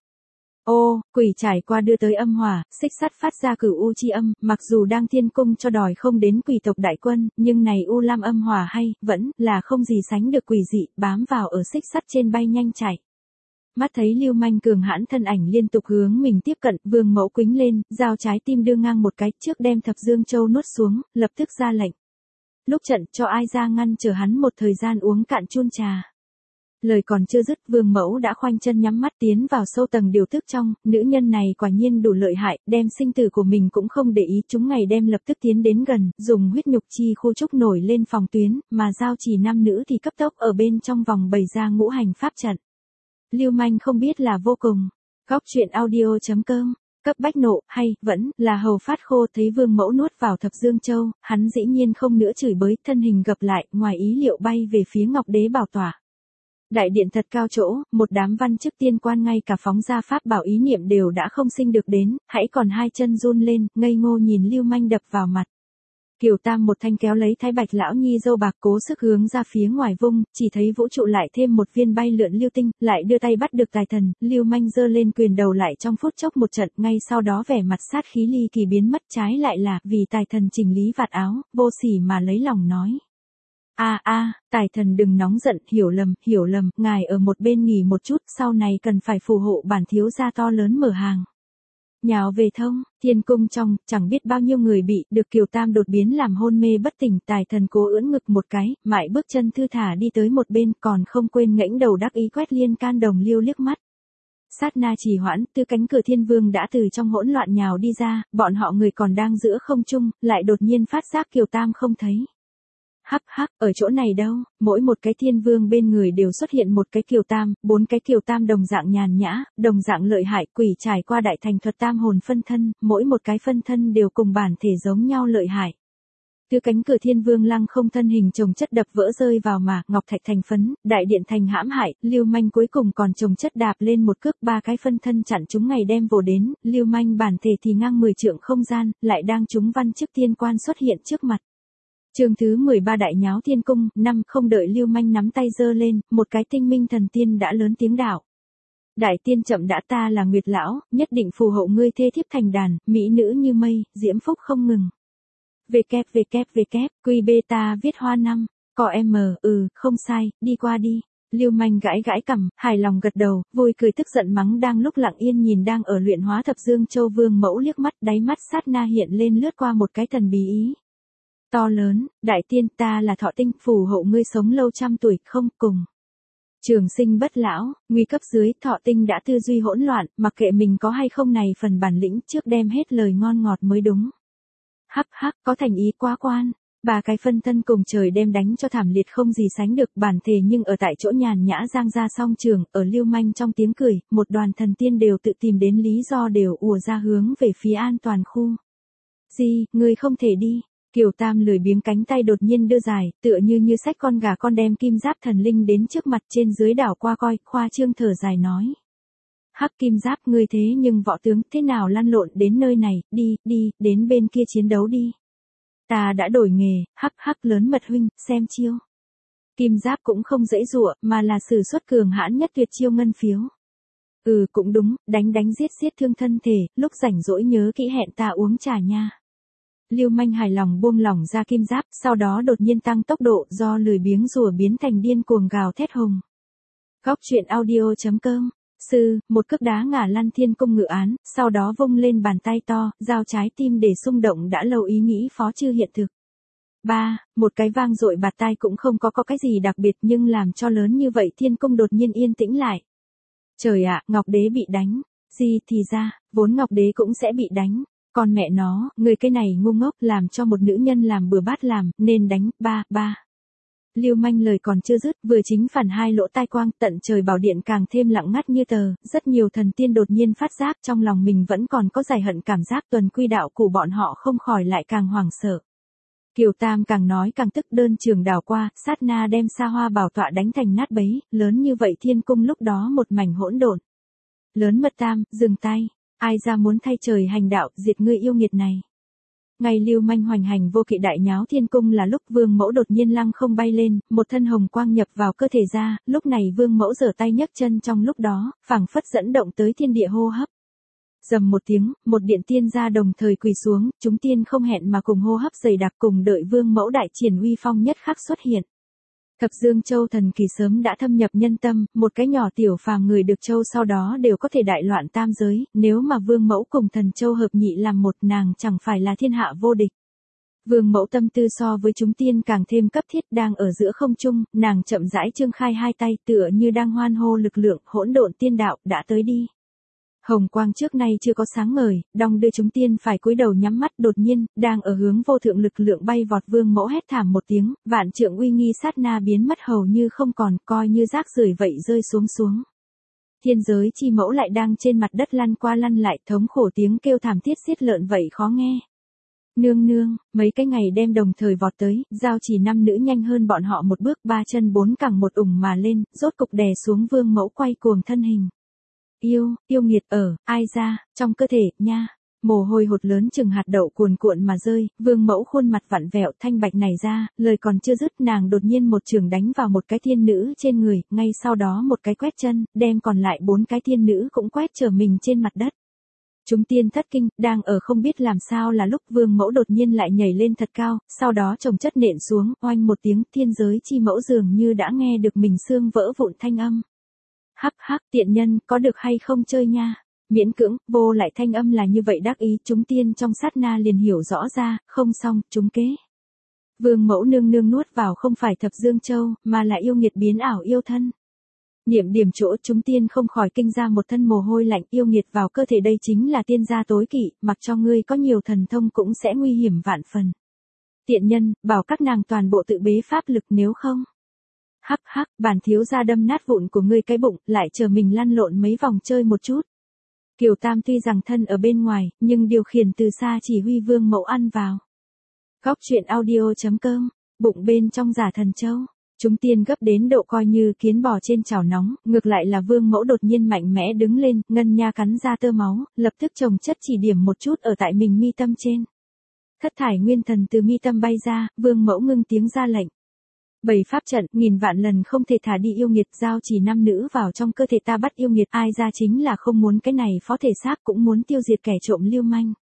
Ô, quỷ trải qua đưa tới âm hỏa, xích sắt phát ra cửu u chi âm, mặc dù đang thiên cung cho đòi không đến quỷ tộc đại quân, nhưng này u lam âm hỏa hay, vẫn là không gì sánh được quỷ dị, bám vào ở xích sắt trên bay nhanh chạy. Mắt thấy Lưu Manh cường hãn thân ảnh liên tục hướng mình tiếp cận, Vương Mẫu quĩnh lên, dao trái tim đưa ngang một cái, trước đem Thập Dương Châu nuốt xuống, lập tức ra lệnh. lúc trận cho ai ra ngăn chờ hắn một thời gian uống cạn chun trà. Lời còn chưa dứt, Vương Mẫu đã khoanh chân nhắm mắt tiến vào sâu tầng điều thức trong, nữ nhân này quả nhiên đủ lợi hại, đem sinh tử của mình cũng không để ý, chúng ngày đêm lập tức tiến đến gần, dùng huyết nhục chi khu trúc nổi lên phòng tuyến, mà giao chỉ nam nữ thì cấp tốc ở bên trong vòng bày ra ngũ hành pháp trận. Lưu manh không biết là vô cùng. Góc truyện audio.com Cấp bách nộ, hay, vẫn, là hầu phát khô thấy Vương Mẫu nuốt vào Thập Dương Châu, hắn dĩ nhiên không nữa chửi bới, thân hình gập lại, ngoài ý liệu bay về phía Ngọc Đế bảo tỏa. Đại điện thật cao chỗ, một đám văn chức tiên quan ngay cả phóng ra pháp bảo ý niệm đều đã không sinh được đến, hãy còn hai chân run lên, ngây ngô nhìn Lưu manh đập vào mặt. Kiều Tam một thanh kéo lấy Thái Bạch lão nhi dâu bạc cố sức hướng ra phía ngoài vung, chỉ thấy vũ trụ lại thêm một viên bay lượn lưu tinh, lại đưa tay bắt được tài thần, Lưu manh giơ lên quyền đầu lại trong phút chốc một trận, ngay sau đó vẻ mặt sát khí ly kỳ biến mất, trái lại là vì tài thần chỉnh lý vạt áo, vô sỉ mà lấy lòng nói. Tài thần đừng nóng giận, hiểu lầm, ngài ở một bên nghỉ một chút, sau này cần phải phù hộ bản thiếu gia to lớn mở hàng. Nhào về thông, thiên cung trong, chẳng biết bao nhiêu người bị, được Kiều Tam đột biến làm hôn mê bất tỉnh, tài thần cố ưỡn ngực một cái, mãi bước chân thư thả đi tới một bên, còn không quên ngẩng đầu đắc ý quét Liên Can Đồng Liêu liếc mắt. Sát na trì hoãn, từ cánh cửa thiên vương đã từ trong hỗn loạn nhào đi ra, bọn họ người còn đang giữa không trung, lại đột nhiên phát giác Kiều Tam không thấy. Hắc, ở chỗ này đâu, mỗi một cái thiên vương bên người đều xuất hiện một cái Kiều Tam, 4 cái Kiều Tam đồng dạng nhàn nhã, đồng dạng lợi hại, quỷ trải qua đại thành thuật tam hồn phân thân, mỗi một cái phân thân đều cùng bản thể giống nhau lợi hại. Từ cánh cửa thiên vương lăng không thân hình chồng chất đập vỡ rơi vào mà, ngọc thạch thành phấn, đại điện thành hãm hại, Lưu manh cuối cùng còn chồng chất đạp lên một cước, 3 cái phân thân chặn chúng ngày đem vồ đến, Lưu manh bản thể thì ngang 10 trượng không gian, lại đang chúng văn chức tiên quan xuất hiện trước mặt. Chương thứ 13 đại nháo thiên cung, năm không đợi Lưu manh nắm tay giơ lên, một cái tinh minh thần tiên đã lớn tiếng đạo. Đại tiên chậm đã, ta là Nguyệt lão, nhất định phù hộ ngươi thê thiếp thành đàn, mỹ nữ như mây, diễm phúc không ngừng. Quy beta viết hoa năm, có em không sai, đi qua đi. Lưu manh gãi cằm, hài lòng gật đầu, vui cười tức giận mắng đang lúc lặng yên nhìn đang ở luyện hóa Thập Dương Châu Vương Mẫu liếc mắt, đáy mắt sát na hiện lên lướt qua một cái thần bí ý. To lớn, đại tiên, ta là Thọ Tinh, phù hộ ngươi sống lâu trăm tuổi, không cùng. Trường sinh bất lão, nguy cấp dưới, Thọ Tinh đã tư duy hỗn loạn, mặc kệ mình có hay không này phần bản lĩnh, trước đem hết lời ngon ngọt mới đúng. Hắc, có thành ý quá quan. 3 cái phân thân cùng trời đem đánh cho thảm liệt không gì sánh được, bản thể nhưng ở tại chỗ nhàn nhã giang ra song trường, ở Lưu manh trong tiếng cười, một đoàn thần tiên đều tự tìm đến lý do đều ùa ra hướng về phía an toàn khu. Gì, ngươi không thể đi. Kiều Tam lười biếng cánh tay đột nhiên đưa dài, tựa như xách con gà con đem kim giáp thần linh đến trước mặt trên dưới đảo qua coi, khoa trương thở dài nói. Hắc kim giáp, ngươi thế nhưng võ tướng, thế nào lăn lộn đến nơi này, đi, đến bên kia chiến đấu đi. Ta đã đổi nghề, hắc lớn mật huynh, xem chiêu. Kim giáp cũng không dễ dụa, mà là sử xuất cường hãn nhất tuyệt chiêu ngân phiếu. Cũng đúng, đánh giết thương thân thể, lúc rảnh rỗi nhớ kỹ hẹn ta uống trà nha. Lưu manh hài lòng buông lỏng ra kim giáp, sau đó đột nhiên tăng tốc độ, do lười biếng rùa biến thành điên cuồng gào thét hùng. Góc truyện audio.com một cước đá ngả lăn thiên cung ngự án, sau đó vung lên bàn tay to, giao trái tim để xung động đã lâu ý nghĩ phó chư hiện thực. Một cái vang dội bạt tai cũng không có cái gì đặc biệt, nhưng làm cho lớn như vậy thiên cung đột nhiên yên tĩnh lại. Trời ạ, Ngọc Đế bị đánh. Gì thì ra, vốn Ngọc Đế cũng sẽ bị đánh. Con mẹ nó, người cái này ngu ngốc, làm cho một nữ nhân làm bừa bát làm, nên đánh. Lưu manh lời còn chưa dứt, vừa chính phản hai lỗ tai quang, tận trời bảo điện càng thêm lặng ngắt như tờ, rất nhiều thần tiên đột nhiên phát giác trong lòng mình vẫn còn có dài hận cảm giác, tuần quy đạo của bọn họ không khỏi lại càng hoảng sợ. Kiều Tam càng nói càng tức, đơn trường đảo qua, sát na đem Sa Hoa bảo tọa đánh thành nát bấy, lớn như vậy thiên cung lúc đó một mảnh hỗn độn. Lớn mật Tam, dừng tay, ai ra muốn thay trời hành đạo, diệt ngươi yêu nghiệt này. Ngày Lưu manh hoành hành vô kỵ đại nháo thiên cung là lúc Vương Mẫu đột nhiên lăng không bay lên, một thân hồng quang nhập vào cơ thể ra, lúc này Vương Mẫu giở tay nhấc chân trong lúc đó, phảng phất dẫn động tới thiên địa hô hấp. Rầm một tiếng, một điện tiên gia đồng thời quỳ xuống, chúng tiên không hẹn mà cùng hô hấp dày đặc, cùng đợi Vương Mẫu đại triển uy phong nhất khắc xuất hiện. Thập Dương Châu thần kỳ sớm đã thâm nhập nhân tâm, một cái nhỏ tiểu phàm người được châu sau đó đều có thể đại loạn tam giới, nếu mà Vương Mẫu cùng Thần Châu hợp nhị làm một, nàng chẳng phải là thiên hạ vô địch. Vương mẫu tâm tư so với chúng tiên càng thêm cấp thiết, đang ở giữa không trung, nàng chậm rãi trương khai hai tay tựa như đang hoan hô lực lượng hỗn độn tiên đạo đã tới đi. Hồng quang trước nay chưa có sáng ngời, đong đưa chúng tiên phải cúi đầu nhắm mắt, đột nhiên, đang ở hướng vô thượng lực lượng bay vọt vương mẫu hét thảm một tiếng, vạn trượng uy nghi sát na biến mất hầu như không còn, coi như rác rưởi vậy rơi xuống. Thiên giới chi mẫu lại đang trên mặt đất lăn qua lăn lại, thống khổ tiếng kêu thảm thiết xiết lợn vậy khó nghe. Nương nương, mấy cái ngày đêm đồng thời vọt tới, giao chỉ năm nữ nhanh hơn bọn họ một bước, ba chân bốn cẳng một ủng mà lên, rốt cục đè xuống vương mẫu quay cuồng thân hình. Yêu nghiệt ở, ai ra, trong cơ thể, nha. Mồ hôi hột lớn chừng hạt đậu cuồn cuộn mà rơi, vương mẫu khuôn mặt vặn vẹo thanh bạch này ra, lời còn chưa dứt nàng đột nhiên một chưởng đánh vào một cái thiên nữ trên người, ngay sau đó một cái quét chân, đem còn lại bốn cái thiên nữ cũng quét trở mình trên mặt đất. Chúng tiên thất kinh, đang ở không biết làm sao là lúc vương mẫu đột nhiên lại nhảy lên thật cao, sau đó chồng chất nện xuống, oanh một tiếng, thiên giới chi mẫu dường như đã nghe được mình xương vỡ vụn thanh âm. Hắc tiện nhân, có được hay không chơi nha? Miễn cưỡng, vô lại thanh âm là như vậy đắc ý, chúng tiên trong sát na liền hiểu rõ ra, không xong, chúng kế. Vương mẫu nương nương nuốt vào không phải thập dương châu, mà là yêu nghiệt biến ảo yêu thân. Niệm điểm chỗ chúng tiên không khỏi kinh ra một thân mồ hôi lạnh, yêu nghiệt vào cơ thể đây chính là tiên gia tối kỵ, mặc cho ngươi có nhiều thần thông cũng sẽ nguy hiểm vạn phần. Tiện nhân, bảo các nàng toàn bộ tự bế pháp lực nếu không. Hắc, bản thiếu gia đâm nát vụn của ngươi cái bụng, lại chờ mình lăn lộn mấy vòng chơi một chút. Kiều Tam tuy rằng thân ở bên ngoài, nhưng điều khiển từ xa chỉ huy vương mẫu ăn vào. Góc truyện audio.com, bụng bên trong giả thần châu. Chúng tiên gấp đến độ coi như kiến bò trên chảo nóng, ngược lại là vương mẫu đột nhiên mạnh mẽ đứng lên, ngân nha cắn ra tơ máu, lập tức chồng chất chỉ điểm một chút ở tại mình mi tâm trên. Thất thải nguyên thần từ mi tâm bay ra, vương mẫu ngưng tiếng ra lệnh. 7 pháp trận, nghìn vạn lần không thể thả đi yêu nghiệt, giao chỉ năm nữ vào trong cơ thể ta bắt yêu nghiệt, ai ra chính là không muốn cái này phó thể xác cũng muốn tiêu diệt kẻ trộm lưu manh.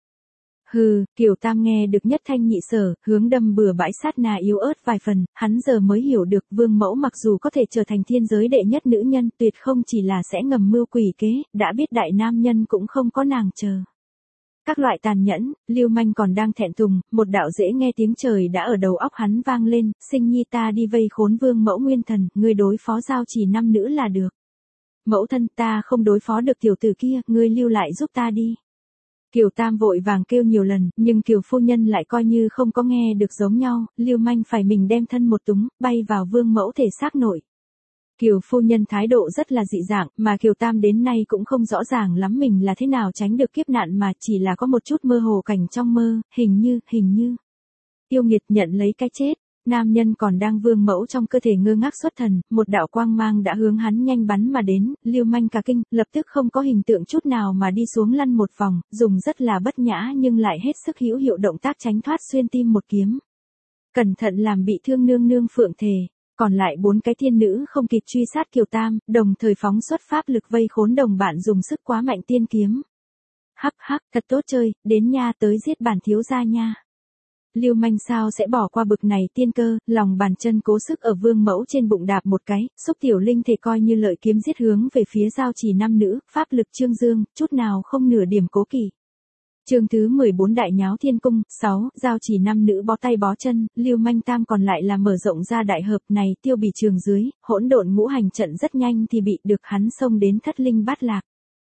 Hừ, Kiều Tam nghe được nhất thanh nhị sở, hướng đâm bừa bãi sát na yếu ớt vài phần, hắn giờ mới hiểu được vương mẫu mặc dù có thể trở thành thiên giới đệ nhất nữ nhân, tuyệt không chỉ là sẽ ngầm mưu quỷ kế, đã biết đại nam nhân cũng không có nàng chờ. Các loại tàn nhẫn, lưu manh còn đang thẹn thùng, một đạo dễ nghe tiếng trời đã ở đầu óc hắn vang lên, sinh nhi ta đi vây khốn vương mẫu nguyên thần, ngươi đối phó giao chỉ năm nữ là được. Mẫu thân ta không đối phó được tiểu tử kia, ngươi lưu lại giúp ta đi. Kiều Tam vội vàng kêu nhiều lần, nhưng Kiều phu nhân lại coi như không có nghe được giống nhau, lưu manh phải mình đem thân một túng, bay vào vương mẫu thể xác nội. Kiều phu nhân thái độ rất là dị dạng, mà Kiều Tam đến nay cũng không rõ ràng lắm mình là thế nào tránh được kiếp nạn mà chỉ là có một chút mơ hồ cảnh trong mơ, hình như. Yêu nghiệt nhận lấy cái chết, nam nhân còn đang vương mẫu trong cơ thể ngơ ngác xuất thần, một đạo quang mang đã hướng hắn nhanh bắn mà đến, lưu manh cả kinh, lập tức không có hình tượng chút nào mà đi xuống lăn một vòng, dùng rất là bất nhã nhưng lại hết sức hữu hiệu động tác tránh thoát xuyên tim một kiếm. Cẩn thận làm bị thương nương nương phượng thề. Còn lại 4 cái thiên nữ không kịp truy sát Kiều Tam, đồng thời phóng xuất pháp lực vây khốn đồng bạn dùng sức quá mạnh tiên kiếm. Hắc, thật tốt chơi, đến nha tới giết bản thiếu gia nha. Lưu manh sao sẽ bỏ qua bực này tiên cơ, lòng bàn chân cố sức ở vương mẫu trên bụng đạp một cái, xúc tiểu linh thể coi như lợi kiếm giết hướng về phía giao chỉ năm nữ, pháp lực trương dương, chút nào không nửa điểm cố kỵ. Chương thứ 14 đại nháo thiên cung, 6, giao chỉ năm nữ bó tay bó chân, lưu manh tam còn lại là mở rộng ra đại hợp này, tiêu bỉ trường dưới, hỗn độn ngũ hành trận rất nhanh thì bị được hắn xông đến thất linh bát lạc.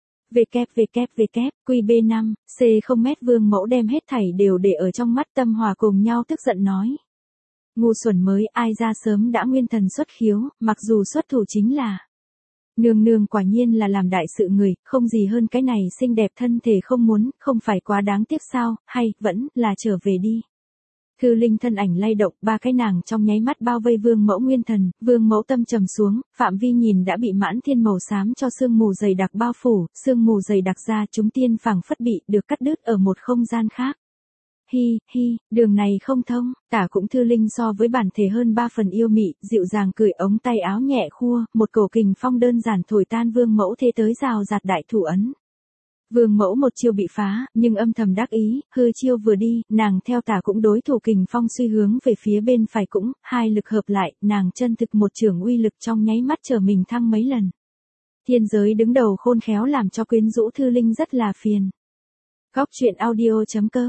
QB5, C0m vương mẫu đem hết thảy đều để ở trong mắt tâm hòa cùng nhau tức giận nói. Ngu xuẩn mới ai ra sớm đã nguyên thần xuất khiếu, mặc dù xuất thủ chính là. Nương quả nhiên là làm đại sự người, không gì hơn cái này xinh đẹp thân thể không muốn, không phải quá đáng tiếc sao, hay, vẫn, là trở về đi. Thư Linh thân ảnh lay động, 3 cái nàng trong nháy mắt bao vây vương mẫu nguyên thần, vương mẫu tâm trầm xuống, phạm vi nhìn đã bị mãn thiên màu xám cho sương mù dày đặc bao phủ, sương mù dày đặc ra chúng tiên phảng phất bị được cắt đứt ở một không gian khác. Đường này không thông, tả cũng Thư Linh so với bản thể hơn 3 phần yêu mị, dịu dàng cười ống tay áo nhẹ khua, một cổ kình phong đơn giản thổi tan vương mẫu thế tới rào rạt đại thủ ấn. Vương mẫu một chiêu bị phá, nhưng âm thầm đắc ý, hư chiêu vừa đi, nàng theo tả cũng đối thủ kình phong suy hướng về phía bên phải cũng, hai lực hợp lại, nàng chân thực một trường uy lực trong nháy mắt trở mình thăng mấy lần. Thiên giới đứng đầu khôn khéo làm cho quyến rũ Thư Linh rất là phiền. Góc truyện audio.com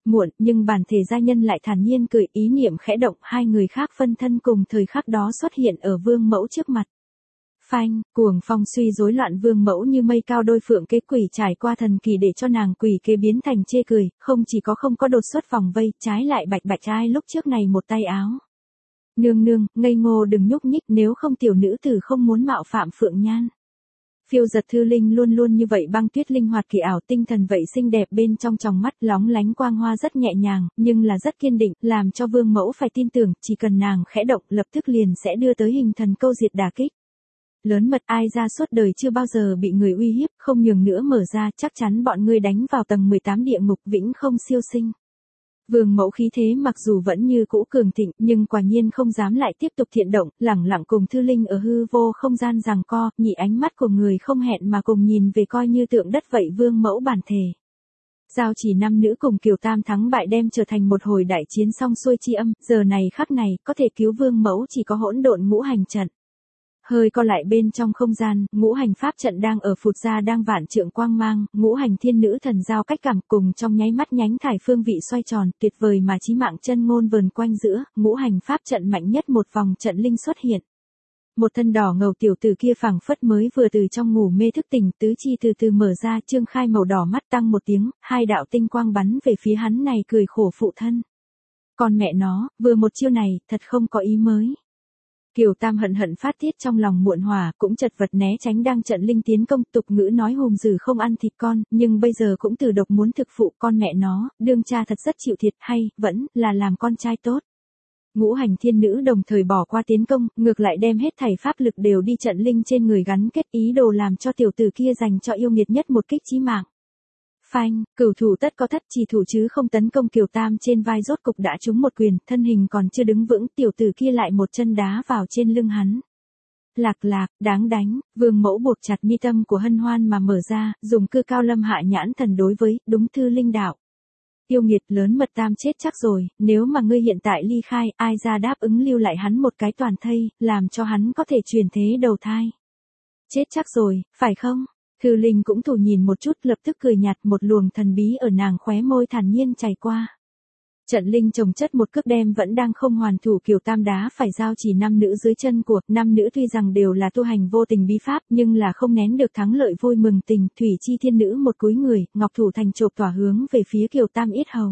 muộn, nhưng bản thể gia nhân lại thản nhiên cười, ý niệm khẽ động, hai người khác phân thân cùng thời khắc đó xuất hiện ở vương mẫu trước mặt. Phanh, cuồng phong suy rối loạn, vương mẫu như mây cao đôi phượng kế quỷ trải qua thần kỳ để cho nàng quỷ kế biến thành chê cười, không chỉ có không có đột xuất vòng vây, trái lại bạch bạch ai lúc trước này một tay áo. Nương nương, ngây ngô đừng nhúc nhích, nếu không tiểu nữ tử không muốn mạo phạm phượng nhan. Phiêu giật thư linh luôn luôn như vậy, băng tuyết linh hoạt kỳ ảo, tinh thần vậy xinh đẹp, bên trong tròng mắt lóng lánh quang hoa rất nhẹ nhàng, nhưng là rất kiên định, làm cho vương mẫu phải tin tưởng, chỉ cần nàng khẽ động lập tức liền sẽ đưa tới hình thần câu diệt đả kích. Lớn mật, ai ra suốt đời chưa bao giờ bị người uy hiếp, không nhường nữa mở ra, chắc chắn bọn ngươi đánh vào tầng 18 địa ngục vĩnh không siêu sinh. Vương mẫu khí thế mặc dù vẫn như cũ cường thịnh, nhưng quả nhiên không dám lại tiếp tục thiện động, lẳng lặng cùng thư linh ở hư vô không gian giằng co, nhị ánh mắt của người không hẹn mà cùng nhìn về coi như tượng đất vậy vương mẫu bản thể. Giao chỉ nam nữ cùng Kiều Tam thắng bại đem trở thành một hồi đại chiến xong xuôi chi âm, giờ này khắc này, có thể cứu vương mẫu chỉ có hỗn độn ngũ hành trận. Hơi co lại bên trong không gian, ngũ hành pháp trận đang ở phụt ra đang vạn trượng quang mang, ngũ hành thiên nữ thần giao cách cảm cùng trong nháy mắt nhánh thải phương vị xoay tròn, tuyệt vời mà chí mạng chân ngôn vờn quanh giữa, ngũ hành pháp trận mạnh nhất một vòng trận linh xuất hiện. Một thân đỏ ngầu tiểu tử kia phảng phất mới vừa từ trong ngủ mê thức tỉnh, tứ chi từ từ mở ra, trương khai màu đỏ mắt tăng một tiếng, hai đạo tinh quang bắn về phía hắn này cười khổ phụ thân. Còn mẹ nó, vừa một chiêu này, thật không có ý mới. Kiều Tam hận hận phát tiết trong lòng muộn hòa, cũng chật vật né tránh đang trận linh tiến công, tục ngữ nói hùm dữ không ăn thịt con, nhưng bây giờ cũng từ độc muốn thực phụ con mẹ nó, đương cha thật rất chịu thiệt, hay, vẫn, là làm con trai tốt. Ngũ hành thiên nữ đồng thời bỏ qua tiến công, ngược lại đem hết thảy pháp lực đều đi trận linh trên người gắn kết, ý đồ làm cho tiểu tử kia dành cho yêu nghiệt nhất một kích chí mạng. Phanh, cửu thủ tất có thất, chỉ thủ chứ không tấn công. Kiều Tam trên vai rốt cục đã trúng một quyền, thân hình còn chưa đứng vững, tiểu tử kia lại một chân đá vào trên lưng hắn. Lạc lạc, đáng đánh, vương mẫu buộc chặt mi tâm của hân hoan mà mở ra, dùng cư cao lâm hạ nhãn thần đối với, đúng thư linh đạo. Yêu nghiệt, lớn mật Tam chết chắc rồi, nếu mà ngươi hiện tại ly khai, ai ra đáp ứng lưu lại hắn một cái toàn thây, làm cho hắn có thể truyền thế đầu thai. Chết chắc rồi, phải không? Thư linh cũng thủ nhìn một chút, lập tức cười nhạt, một luồng thần bí ở nàng khóe môi thản nhiên chảy qua. Trận linh chồng chất một cước đem vẫn đang không hoàn thủ Kiều Tam đá phải giao chỉ nam nữ dưới chân của, nam nữ tuy rằng đều là tu hành vô tình bí pháp, nhưng là không nén được thắng lợi vui mừng tình, thủy chi thiên nữ một cúi người, ngọc thủ thành chộp tỏa hướng về phía Kiều Tam yết hầu.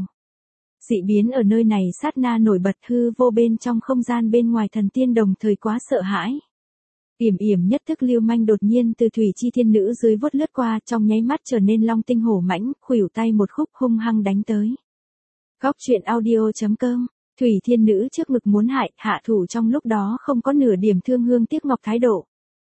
Dị biến ở nơi này sát na nổi bật, hư vô bên trong không gian bên ngoài thần tiên đồng thời quá sợ hãi. Yểm yểm nhất thức lưu manh đột nhiên từ thủy chi thiên nữ dưới vuốt lướt qua, trong nháy mắt trở nên long tinh hổ mãnh, khuỷu tay một khúc hung hăng đánh tới. Góc truyện audio.com, thủy thiên nữ trước ngực muốn hại, hạ thủ trong lúc đó không có nửa điểm thương hương tiếc ngọc thái độ.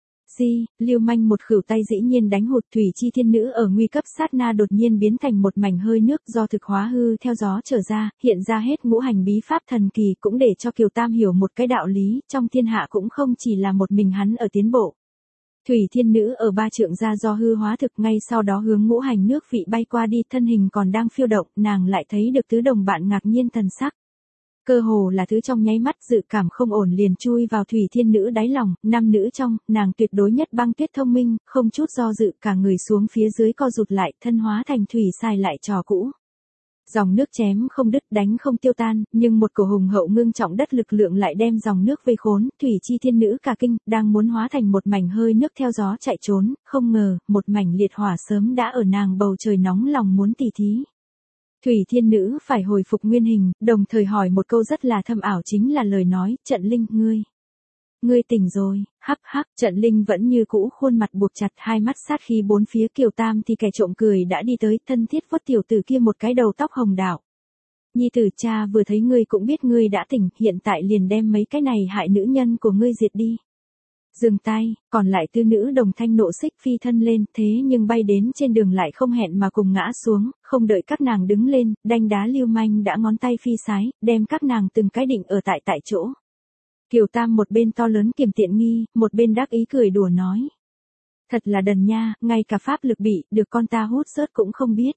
Lưu manh một khuỷu tay dĩ nhiên đánh hụt, thủy chi thiên nữ ở nguy cấp sát na đột nhiên biến thành một mảnh hơi nước do thực hóa hư theo gió trở ra, hiện ra hết ngũ hành bí pháp thần kỳ, cũng để cho Kiều Tam hiểu một cái đạo lý, trong thiên hạ cũng không chỉ là một mình hắn ở tiến bộ. Thủy thiên nữ ở ba trượng ra do hư hóa thực, ngay sau đó hướng ngũ hành nước vị bay qua đi, thân hình còn đang phiêu động, nàng lại thấy được tứ đồng bạn ngạc nhiên thần sắc. Cơ hồ là thứ trong nháy mắt, dự cảm không ổn liền chui vào thủy thiên nữ đáy lòng, nam nữ trong, nàng tuyệt đối nhất băng tuyết thông minh, không chút do dự, cả người xuống phía dưới co rụt lại, thân hóa thành thủy xài lại trò cũ. Dòng nước chém không đứt, đánh không tiêu tan, nhưng một cổ hùng hậu ngưng trọng đất lực lượng lại đem dòng nước vây khốn, thủy chi thiên nữ cả kinh, đang muốn hóa thành một mảnh hơi nước theo gió chạy trốn, không ngờ, một mảnh liệt hỏa sớm đã ở nàng bầu trời nóng lòng muốn tỉ thí. Thủy thiên nữ phải hồi phục nguyên hình, đồng thời hỏi một câu rất là thâm ảo, chính là lời nói, trận linh, ngươi tỉnh rồi, hắc hắc, trận linh vẫn như cũ khuôn mặt buộc chặt, hai mắt sát khí bốn phía. Kiều Tam thì kẻ trộm cười đã đi tới, thân thiết vuốt tiểu tử kia một cái đầu tóc hồng đạo. Nhi tử, cha vừa thấy ngươi cũng biết ngươi đã tỉnh, hiện tại liền đem mấy cái này hại nữ nhân của ngươi diệt đi. Dừng tay, còn lại tư nữ đồng thanh nộ xích phi thân lên, thế nhưng bay đến trên đường lại không hẹn mà cùng ngã xuống, không đợi các nàng đứng lên, đanh đá lưu manh đã ngón tay phi sái, đem các nàng từng cái định ở tại chỗ. Kiều Tam một bên to lớn kiềm tiện nghi, một bên đắc ý cười đùa nói. Thật là đần nha, ngay cả pháp lực bị, được con ta hút rớt cũng không biết.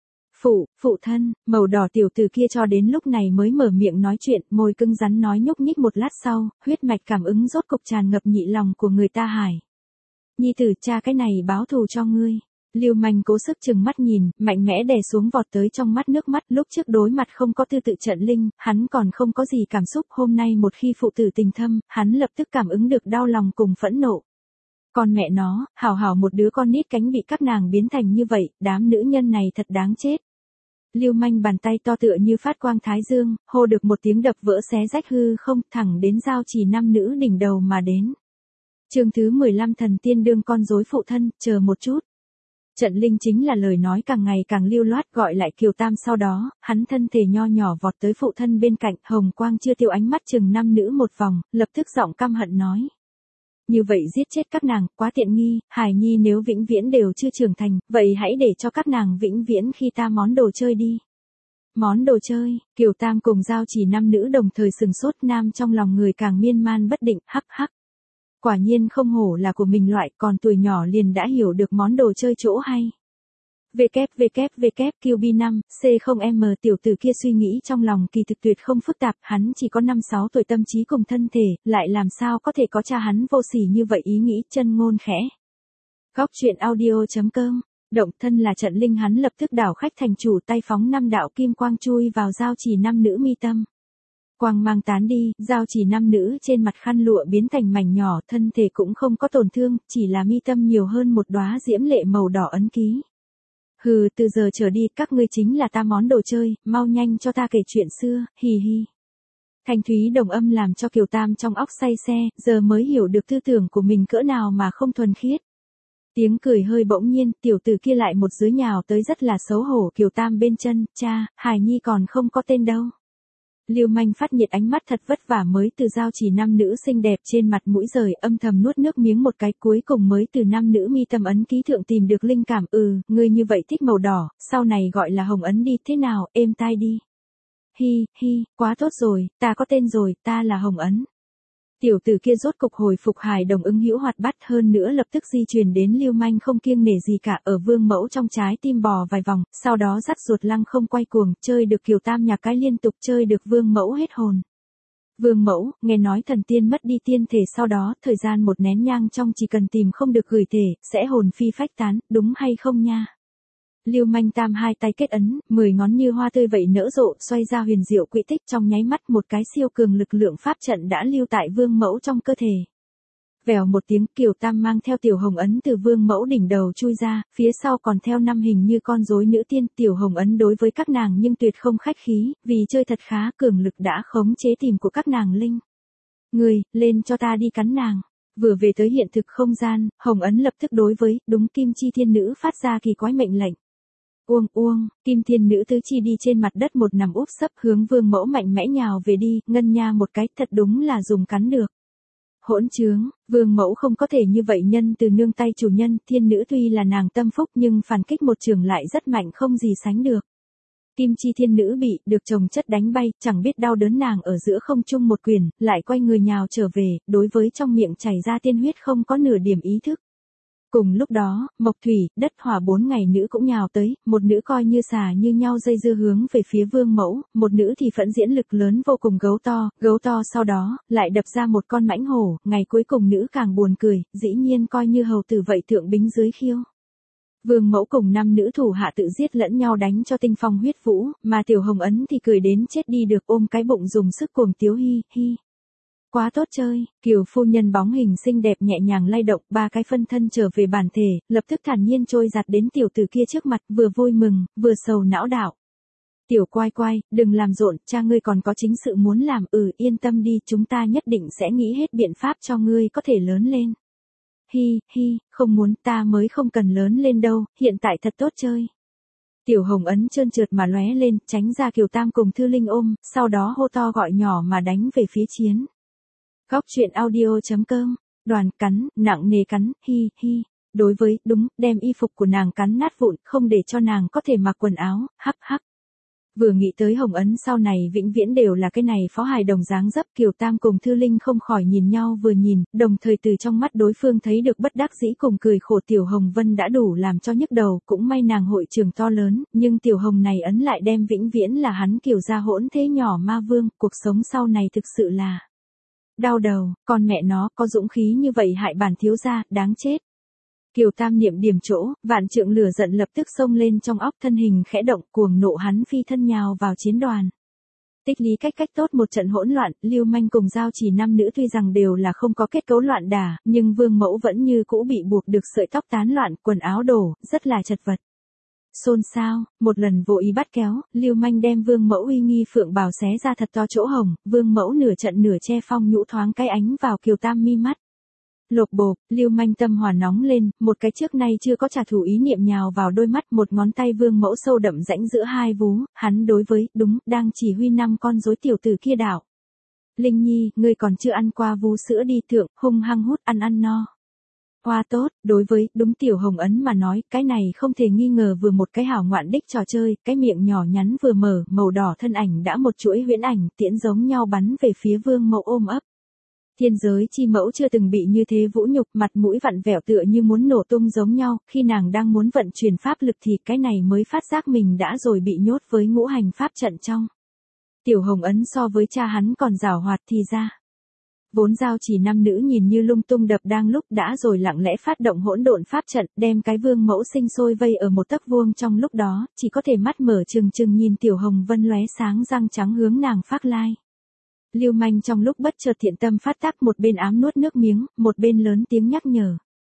Phụ thân, màu đỏ tiểu tử kia cho đến lúc này mới mở miệng nói chuyện, môi cứng rắn nói nhúc nhích một lát sau, huyết mạch cảm ứng rốt cục tràn ngập nhị lòng của người ta hải. Nhi tử, cha cái này báo thù cho ngươi. Lưu Manh cố sức chừng mắt nhìn, mạnh mẽ đè xuống vọt tới trong mắt nước mắt, lúc trước đối mặt không có Tư Tự Trận Linh, hắn còn không có gì cảm xúc, hôm nay một khi phụ tử tình thâm, hắn lập tức cảm ứng được đau lòng cùng phẫn nộ. Con mẹ nó, hảo hảo một đứa con nít cánh bị các nàng biến thành như vậy, đám nữ nhân này thật đáng chết. Lưu Manh bàn tay to tựa như phát quang thái dương, hô được một tiếng đập vỡ xé rách hư không, thẳng đến Giao Chỉ nam nữ đỉnh đầu mà đến. Chương thứ 15 thần tiên đương con rối phụ thân, chờ một chút. Trận Linh chính là lời nói càng ngày càng lưu loát, gọi lại Kiều Tam, sau đó, hắn thân thể nho nhỏ vọt tới phụ thân bên cạnh, hồng quang chưa tiêu, ánh mắt chừng nam nữ một vòng, lập tức giọng căm hận nói. Như vậy giết chết các nàng, quá tiện nghi, hài nhi nếu vĩnh viễn đều chưa trưởng thành, vậy hãy để cho các nàng vĩnh viễn khi ta món đồ chơi đi. Món đồ chơi, Kiều Tam cùng Giao Chỉ nam nữ đồng thời sừng sốt, nam trong lòng người càng miên man bất định, hắc hắc. Quả nhiên không hổ là của mình loại, còn tuổi nhỏ liền đã hiểu được món đồ chơi chỗ hay. WWWQB5, C0M, tiểu tử kia suy nghĩ trong lòng kỳ thực tuyệt không phức tạp, hắn chỉ có 5-6 tuổi, tâm trí cùng thân thể, lại làm sao có thể có cha hắn vô sỉ như vậy, ý nghĩ chân ngôn khẽ. Góc truyện audio.com, động thân là Trận Linh, hắn lập tức đảo khách thành chủ, tay phóng 5 đạo kim quang chui vào Giao Chỉ nam nữ mi tâm. Quang mang tán đi, Giao Chỉ nam nữ trên mặt khăn lụa biến thành mảnh nhỏ, thân thể cũng không có tổn thương, chỉ là mi tâm nhiều hơn một đóa diễm lệ màu đỏ ấn ký. Hừ, từ giờ trở đi, các ngươi chính là ta món đồ chơi, mau nhanh cho ta kể chuyện xưa, hì hì. Thanh thúy đồng âm làm cho Kiều Tam trong óc say xe, giờ mới hiểu được tư tưởng của mình cỡ nào mà không thuần khiết. Tiếng cười hơi bỗng nhiên, tiểu tử kia lại một dưới nhào tới, rất là xấu hổ. Kiều Tam bên chân, cha, hài nhi còn không có tên đâu. Lưu Manh phát nhiệt ánh mắt thật vất vả mới từ Giao Chỉ nam nữ xinh đẹp trên mặt mũi rời, âm thầm nuốt nước miếng một cái, cuối cùng mới từ nam nữ mi tâm ấn ký thượng tìm được linh cảm. Ngươi như vậy thích màu đỏ, sau này gọi là hồng ấn đi, thế nào, êm tai đi. Hi, hi, quá tốt rồi, ta có tên rồi, ta là Hồng Ấn. Tiểu tử kia rốt cục hồi phục hài đồng, ứng hữu hoạt bát, hơn nữa lập tức di truyền đến Lưu Manh, không kiêng nể gì cả, ở Vương Mẫu trong trái tim bò vài vòng, sau đó dắt ruột lăng không quay cuồng, chơi được Kiều Tam nhạc cái liên tục, chơi được Vương Mẫu hết hồn. Vương Mẫu, nghe nói thần tiên mất đi tiên thể sau đó, thời gian một nén nhang trong chỉ cần tìm không được gửi thể, sẽ hồn phi phách tán, đúng hay không nha? Lưu Manh Tam hai tay kết ấn, 10 ngón như hoa tươi vậy nở rộ, xoay ra huyền diệu quỹ tích, trong nháy mắt một cái siêu cường lực lượng pháp trận đã lưu tại Vương Mẫu trong cơ thể. Vèo một tiếng, Kiều Tam mang theo tiểu Hồng Ấn từ Vương Mẫu đỉnh đầu chui ra, phía sau còn theo 5 hình như con rối nữ tiên. Tiểu Hồng Ấn đối với các nàng nhưng tuyệt không khách khí, vì chơi thật khá, cường lực đã khống chế tìm của các nàng linh. Người, lên cho ta đi cắn nàng. Vừa về tới hiện thực không gian, Hồng Ấn lập tức đối với, đúng Kim Chi Thiên Nữ phát ra kỳ quái mệnh lệnh. Uông uông, Kim Thiên Nữ tứ chi đi trên mặt đất một nằm úp sấp, hướng Vương Mẫu mạnh mẽ nhào về đi, ngân nha một cái, thật đúng là dùng cắn được. Hỗn trướng, Vương Mẫu không có thể như vậy, nhân từ nương tay chủ nhân. Thiên Nữ tuy là nàng tâm phúc nhưng phản kích một trường lại rất mạnh, không gì sánh được. Kim Chi Thiên Nữ bị được chồng chất đánh bay, chẳng biết đau đớn, nàng ở giữa không trung một quyền, lại quay người nhào trở về, đối với trong miệng chảy ra tiên huyết không có nửa điểm ý thức. Cùng lúc đó, Mộc Thủy, Đất Hỏa 4 ngày nữ cũng nhào tới, một nữ coi như xà như nhau dây dưa hướng về phía Vương Mẫu, một nữ thì phẫn diễn lực lớn vô cùng, gấu to sau đó, lại đập ra một con mãnh hổ. Ngày cuối cùng nữ càng buồn cười, dĩ nhiên coi như hầu tử vậy, thượng bính dưới khiêu. Vương Mẫu cùng 5 nữ thủ hạ tự giết lẫn nhau, đánh cho tinh phong huyết vũ, mà tiểu Hồng Ấn thì cười đến chết đi được, ôm cái bụng dùng sức cuồng tiếu, hi hi. Quá tốt chơi, Kiều phu nhân bóng hình xinh đẹp nhẹ nhàng lay động, 3 cái phân thân trở về bản thể, lập tức thản nhiên trôi giặt đến tiểu tử kia trước mặt, vừa vui mừng, vừa sầu não đạo. Tiểu quai quai, đừng làm rộn, cha ngươi còn có chính sự muốn làm. Yên tâm đi, chúng ta nhất định sẽ nghĩ hết biện pháp cho ngươi có thể lớn lên. Hi hi, không muốn, ta mới không cần lớn lên đâu, hiện tại thật tốt chơi. Tiểu Hồng Ấn trơn trượt mà lóe lên, tránh ra Kiều Tam cùng Thư Linh ôm, sau đó hô to gọi nhỏ mà đánh về phía chiến. Góc truyện audio.com, đoàn cắn, nặng nề cắn, hi hi. Đối với, đúng, đem y phục của nàng cắn nát vụn, không để cho nàng có thể mặc quần áo, hắc hắc. Vừa nghĩ tới Hồng Ấn sau này vĩnh viễn đều là cái này phó hài đồng dáng dấp, Kiều Tam cùng Thư Linh không khỏi nhìn nhau vừa nhìn, đồng thời từ trong mắt đối phương thấy được bất đắc dĩ cùng cười khổ. Tiểu Hồng Vân đã đủ làm cho nhức đầu, cũng may nàng hội trường to lớn, nhưng Tiểu Hồng này Ấn lại đem vĩnh viễn là hắn Kiều gia hỗn thế nhỏ ma vương, cuộc sống sau này thực sự là đau đầu, con mẹ nó, có dũng khí như vậy hại bản thiếu gia, đáng chết. Kiều Tam niệm điểm chỗ, vạn trượng lửa giận lập tức xông lên trong óc, thân hình khẽ động, cuồng nộ hắn phi thân nhào vào chiến đoàn. Tích lý cách tốt một trận hỗn loạn, Lưu Manh cùng Giao Chỉ nam nữ tuy rằng đều là không có kết cấu loạn đả, nhưng Vương Mẫu vẫn như cũ bị buộc được sợi tóc tán loạn, quần áo đổ, rất là chật vật. Xôn xao, một lần vô ý bắt kéo, Lưu Manh đem Vương Mẫu uy nghi phượng bào xé ra thật to chỗ hồng, Vương Mẫu nửa trận nửa che phong nhũ thoáng cái ánh vào Kiều Tam mi mắt. Lộp bộp, Lưu Manh tâm hỏa nóng lên, một cái trước nay chưa có trả thù ý niệm nhào vào đôi mắt, một ngón tay Vương Mẫu sâu đậm rãnh giữa hai vú, hắn đối với, đúng, đang chỉ huy 5 con rối tiểu tử kia đảo. Linh Nhi, ngươi còn chưa ăn qua vú sữa đi, thượng, hung hăng hút ăn no. Hoa tốt, đối với, đúng Tiểu Hồng Ấn mà nói, cái này không thể nghi ngờ vừa một cái hảo ngoạn đích trò chơi, cái miệng nhỏ nhắn vừa mở, màu đỏ thân ảnh đã một chuỗi huyễn ảnh, tiễn giống nhau bắn về phía Vương Mẫu ôm ấp. Thiên giới chi mẫu chưa từng bị như thế vũ nhục, mặt mũi vặn vẹo tựa như muốn nổ tung giống nhau, khi nàng đang muốn vận chuyển pháp lực thì cái này mới phát giác mình đã rồi bị nhốt với ngũ hành pháp trận trong. Tiểu Hồng Ấn so với cha hắn còn giàu hoạt thì ra. Vốn Giao Chỉ nam nữ nhìn như lung tung đập đang lúc đã rồi lặng lẽ phát động hỗn độn pháp trận, đem cái Vương Mẫu sinh sôi vây ở một tấc vuông trong lúc đó, chỉ có thể mắt mở trừng trừng nhìn Tiểu Hồng Vân lóe sáng răng trắng hướng nàng phác lai. Lưu Manh trong lúc bất chợt thiện tâm phát tác, một bên ám nuốt nước miếng, một bên lớn tiếng nhắc nhở.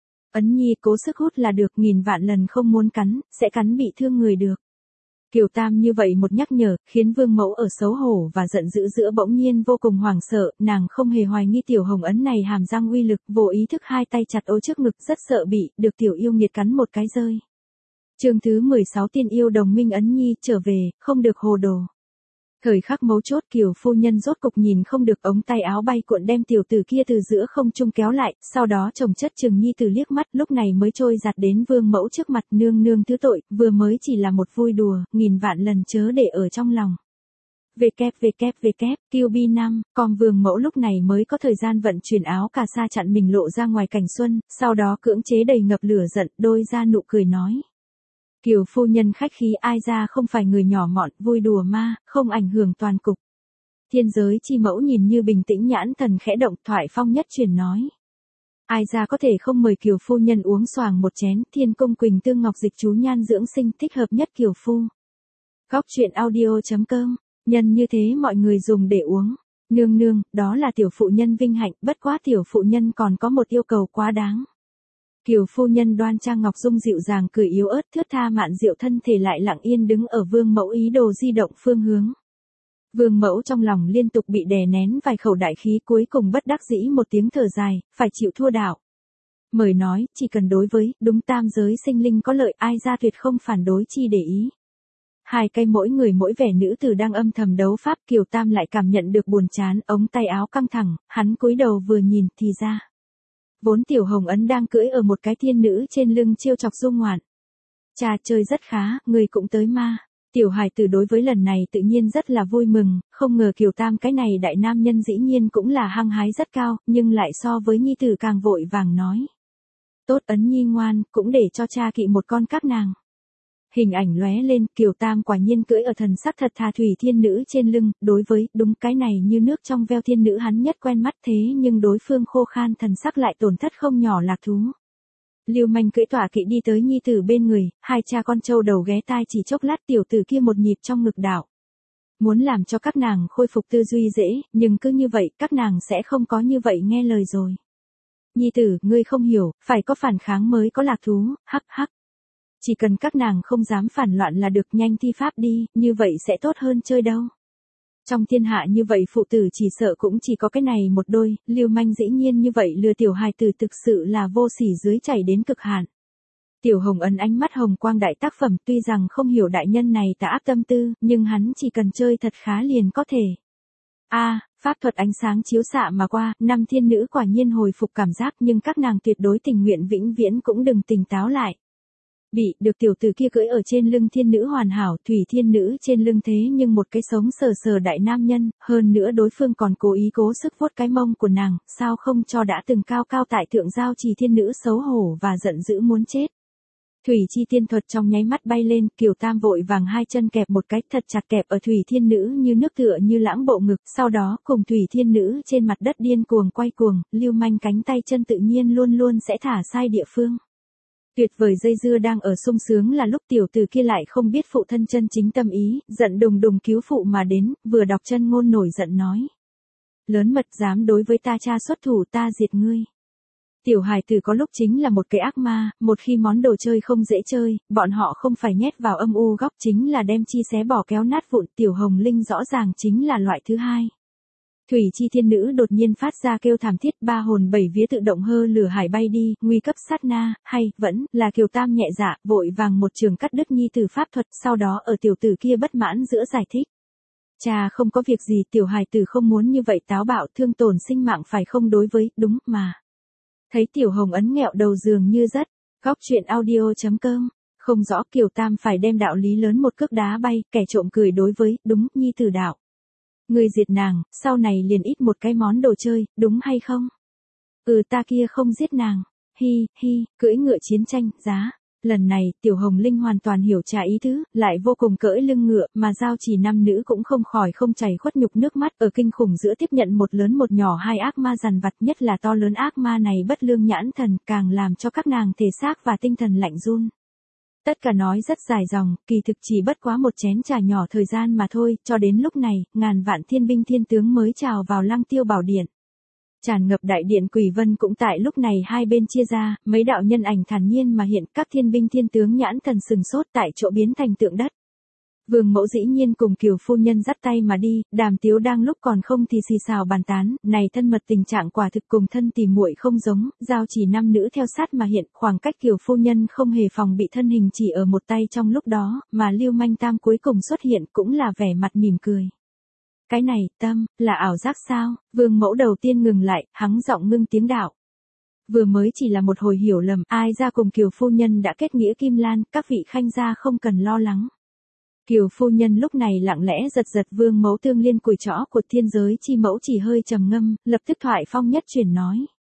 Ấn Nhi cố sức hút là được, nghìn vạn lần không muốn cắn, sẽ cắn bị thương người được. Kiều Tam như vậy một nhắc nhở, khiến Vương Mẫu ở xấu hổ và giận dữ giữa bỗng nhiên vô cùng hoảng sợ, nàng không hề hoài nghi Tiểu Hồng Ấn này hàm răng uy lực, vô ý thức hai tay chặt ô trước ngực, rất sợ bị được Tiểu Yêu Nghiệt cắn một cái rơi. Chương thứ 16 Tiên Yêu Đồng Minh. Ấn Nhi trở về, không được hồ đồ. Thời khắc mấu chốt, Kiều phu nhân rốt cục nhìn không được, ống tay áo bay cuộn đem tiểu tử kia từ giữa không trung kéo lại, sau đó chồng chất chừng Nhi Tử liếc mắt, lúc này mới trôi giạt đến Vương Mẫu trước mặt, nương nương thứ tội, vừa mới chỉ là một vui đùa, nghìn vạn lần chớ để ở trong lòng. QB5, còn Vương Mẫu lúc này mới có thời gian vận chuyển áo cà sa chặn mình lộ ra ngoài cảnh xuân, sau đó cưỡng chế đầy ngập lửa giận, đôi ra nụ cười nói. Kiều phu nhân khách khí, ai ra không phải người nhỏ mọn, vui đùa ma, không ảnh hưởng toàn cục. Thiên giới chi mẫu nhìn như bình tĩnh, nhãn thần khẽ động, thoại phong nhất truyền nói. Ai ra có thể không mời Kiều phu nhân uống xoàng một chén, Thiên Cung Quỳnh Tương Ngọc Dịch chú nhan dưỡng sinh thích hợp nhất Kiều phu. Góc truyện audio.com, nhân như thế mọi người dùng để uống. Nương nương, đó là tiểu phụ nhân vinh hạnh, bất quá tiểu phụ nhân còn có một yêu cầu quá đáng. Kiều phu nhân đoan trang ngọc dung dịu dàng cười yếu ớt, thướt tha mạn diệu, thân thể lại lặng yên đứng ở Vương Mẫu ý đồ di động phương hướng. Vương Mẫu trong lòng liên tục bị đè nén vài khẩu đại khí, cuối cùng bất đắc dĩ một tiếng thở dài, phải chịu thua đạo. Mời nói, chỉ cần đối với, đúng tam giới sinh linh có lợi, ai ra tuyệt không phản đối chi để ý. Hai cây mỗi người mỗi vẻ nữ tử đang âm thầm đấu pháp, Kiều Tam lại cảm nhận được buồn chán, ống tay áo căng thẳng, hắn cúi đầu vừa nhìn thì ra. Vốn Tiểu Hồng Ấn đang cưỡi ở một cái thiên nữ trên lưng chiêu chọc du ngoạn. Cha chơi rất khá, người cũng tới ma. Tiểu hài tử đối với lần này tự nhiên rất là vui mừng, không ngờ Kiều Tam cái này đại nam nhân dĩ nhiên cũng là hăng hái rất cao, nhưng lại so với nhi tử càng vội vàng nói. Tốt Ấn Nhi ngoan, cũng để cho cha kỵ một con các nàng. Hình ảnh lóe lên, Kiều Tam quả nhiên cưỡi ở thần sắc thật thà thủy thiên nữ trên lưng, đối với, đúng cái này như nước trong veo thiên nữ hắn nhất quen mắt, thế nhưng đối phương khô khan thần sắc lại tổn thất không nhỏ lạc thú. Lưu Manh cưỡi tọa kỵ đi tới nhi tử bên người, hai cha con trâu đầu ghé tai, chỉ chốc lát tiểu tử kia một nhịp trong ngực đảo. Muốn làm cho các nàng khôi phục tư duy dễ, nhưng cứ như vậy, các nàng sẽ không có như vậy nghe lời rồi. Nhi tử, ngươi không hiểu, phải có phản kháng mới có lạc thú, hắc hắc. Chỉ cần các nàng không dám phản loạn là được, nhanh thi pháp đi, như vậy sẽ tốt hơn chơi đâu. Trong thiên hạ như vậy phụ tử chỉ sợ cũng chỉ có cái này một đôi, Lưu Manh dĩ nhiên như vậy lừa tiểu hài tử thực sự là vô sỉ dưới chảy đến cực hạn. Tiểu Hồng Ấn ánh mắt hồng quang đại tác phẩm, tuy rằng không hiểu đại nhân này tà ác tâm tư, nhưng hắn chỉ cần chơi thật khá liền có thể. Pháp thuật ánh sáng chiếu xạ mà qua, 5 thiên nữ quả nhiên hồi phục cảm giác, nhưng các nàng tuyệt đối tình nguyện vĩnh viễn cũng đừng tỉnh táo lại. Được tiểu tử kia cưỡi ở trên lưng thiên nữ hoàn hảo, thủy thiên nữ trên lưng thế nhưng một cái sống sờ sờ đại nam nhân, hơn nữa đối phương còn cố ý cố sức vuốt cái mông của nàng, sao không cho đã từng cao cao tại thượng Giao Trì thiên nữ xấu hổ và giận dữ muốn chết. Thủy chi tiên thuật trong nháy mắt bay lên, Kiều Tam vội vàng hai chân kẹp một cái thật chặt kẹp ở thủy thiên nữ như nước tựa như lãng bộ ngực, sau đó cùng thủy thiên nữ trên mặt đất điên cuồng quay cuồng, Lưu Manh cánh tay chân tự nhiên luôn luôn sẽ thả sai địa phương. Tuyệt vời dây dưa đang ở sung sướng là lúc tiểu tử kia lại không biết phụ thân chân chính tâm ý, giận đùng đùng cứu phụ mà đến, vừa đọc chân ngôn nổi giận nói. Lớn mật dám đối với ta cha xuất thủ ta diệt ngươi. Tiểu hài tử có lúc chính là một cái ác ma, một khi món đồ chơi không dễ chơi, bọn họ không phải nhét vào âm u góc chính là đem chi xé bỏ kéo nát vụn. Tiểu Hồng Linh rõ ràng chính là loại thứ hai. Thủy chi thiên nữ đột nhiên phát ra kêu thảm thiết, ba hồn bảy vía tự động hơ lửa hải bay đi, nguy cấp sát na, hay, vẫn, là Kiều Tam nhẹ dạ, vội vàng một trường cắt đứt nhi tử pháp thuật, sau đó ở tiểu tử kia bất mãn giữa giải thích. Cha không có việc gì, tiểu hài tử không muốn như vậy táo bạo thương tổn sinh mạng phải không đối với, đúng, mà. Thấy Tiểu Hồng ấn nghẹo đầu giường như rất, góc chuyện audio.com, không rõ Kiều Tam phải đem đạo lý lớn một cước đá bay, kẻ trộm cười đối với, đúng, nhi tử đạo. Người diệt nàng, sau này liền ít một cái món đồ chơi, đúng hay không? Ta kia không giết nàng, hi, hi, cưỡi ngựa chiến tranh, giá. Lần này, Tiểu Hồng Linh hoàn toàn hiểu trả ý tứ, lại vô cùng cưỡi lưng ngựa, mà giao chỉ nam nữ cũng không khỏi không chảy khuất nhục nước mắt, ở kinh khủng giữa tiếp nhận một lớn một nhỏ hai ác ma dằn vặt, nhất là to lớn ác ma này bất lương nhãn thần, càng làm cho các nàng thể xác và tinh thần lạnh run. Tất cả nói rất dài dòng, kỳ thực chỉ bất quá một chén trà nhỏ thời gian mà thôi, cho đến lúc này, ngàn vạn thiên binh thiên tướng mới trào vào Lăng Tiêu Bảo Điện. Tràn ngập đại điện Quỷ Vân cũng tại lúc này hai bên chia ra, mấy đạo nhân ảnh thản nhiên mà hiện, các thiên binh thiên tướng nhãn thần sừng sốt tại chỗ biến thành tượng đất. Vương Mẫu dĩ nhiên cùng Kiều phu nhân dắt tay mà đi, Đàm Tiếu đang lúc còn không thì xì xào bàn tán, này thân mật tình trạng quả thực cùng thân tỉ muội không giống, giao chỉ nam nữ theo sát mà hiện, khoảng cách Kiều phu nhân không hề phòng bị thân hình chỉ ở một tay trong lúc đó, mà Lưu Manh Tam cuối cùng xuất hiện cũng là vẻ mặt mỉm cười. Cái này, Tâm, là ảo giác sao? Vương Mẫu đầu tiên ngừng lại, hắng giọng ngưng tiếng đạo. Vừa mới chỉ là một hồi hiểu lầm, ai ra cùng Kiều phu nhân đã kết nghĩa kim lan, các vị khanh gia không cần lo lắng. Kiều phu nhân lúc này lặng lẽ giật giật Vương Mẫu tương liên cùi trõ của thiên giới chi mẫu chỉ hơi trầm ngâm, lập tức thoại phong nhất chuyển nói.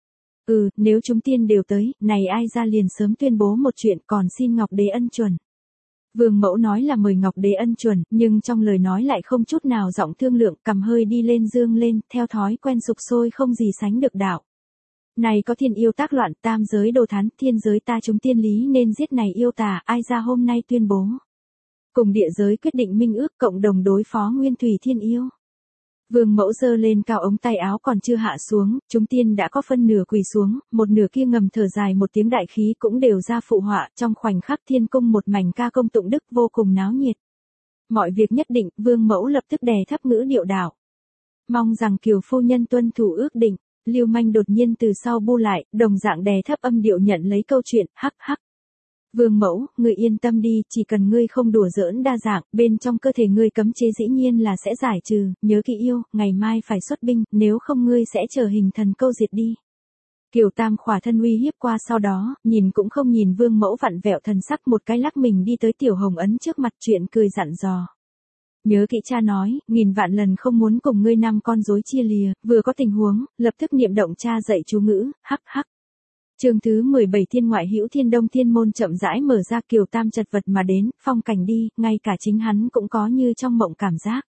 Nếu chúng tiên đều tới, này ai ra liền sớm tuyên bố một chuyện, còn xin Ngọc Đế ân chuẩn. Vương Mẫu nói là mời Ngọc Đế ân chuẩn, nhưng trong lời nói lại không chút nào giọng thương lượng, cầm hơi đi lên dương lên, theo thói quen sục sôi không gì sánh được đạo. Này có thiên yêu tác loạn, tam giới đồ thán, thiên giới ta chúng tiên lý nên giết này yêu tà, ai ra hôm nay tuyên bố. Cùng địa giới quyết định minh ước cộng đồng đối phó nguyên thủy thiên yêu. Vương Mẫu giơ lên cao ống tay áo còn chưa hạ xuống, chúng tiên đã có phân nửa quỳ xuống, một nửa kia ngầm thở dài một tiếng đại khí cũng đều ra phụ họa, trong khoảnh khắc thiên cung một mảnh ca công tụng đức vô cùng náo nhiệt. Mọi việc nhất định, Vương Mẫu lập tức đè thấp ngữ điệu đạo. Mong rằng Kiều phu nhân tuân thủ ước định. Lưu Manh đột nhiên từ sau bu lại, đồng dạng đè thấp âm điệu nhận lấy câu chuyện, hắc hắc. Vương Mẫu, ngươi yên tâm đi, chỉ cần ngươi không đùa giỡn đa dạng, bên trong cơ thể ngươi cấm chế dĩ nhiên là sẽ giải trừ, nhớ kỹ yêu, ngày mai phải xuất binh, nếu không ngươi sẽ trở hình thần câu diệt đi. Kiều Tam khỏa thân uy hiếp qua sau đó, nhìn cũng không nhìn Vương Mẫu vặn vẹo thần sắc một cái lắc mình đi tới Tiểu Hồng ấn trước mặt chuyện cười dặn dò. Nhớ kỹ cha nói, nghìn vạn lần không muốn cùng ngươi năm con rối chia lìa, vừa có tình huống, lập tức niệm động cha dạy chú ngữ, hắc hắc. Chương thứ 17 Thiên ngoại hữu thiên đông thiên môn chậm rãi mở ra, Kiều Tam chật vật mà đến, phong cảnh đi, ngay cả chính hắn cũng có như trong mộng cảm giác.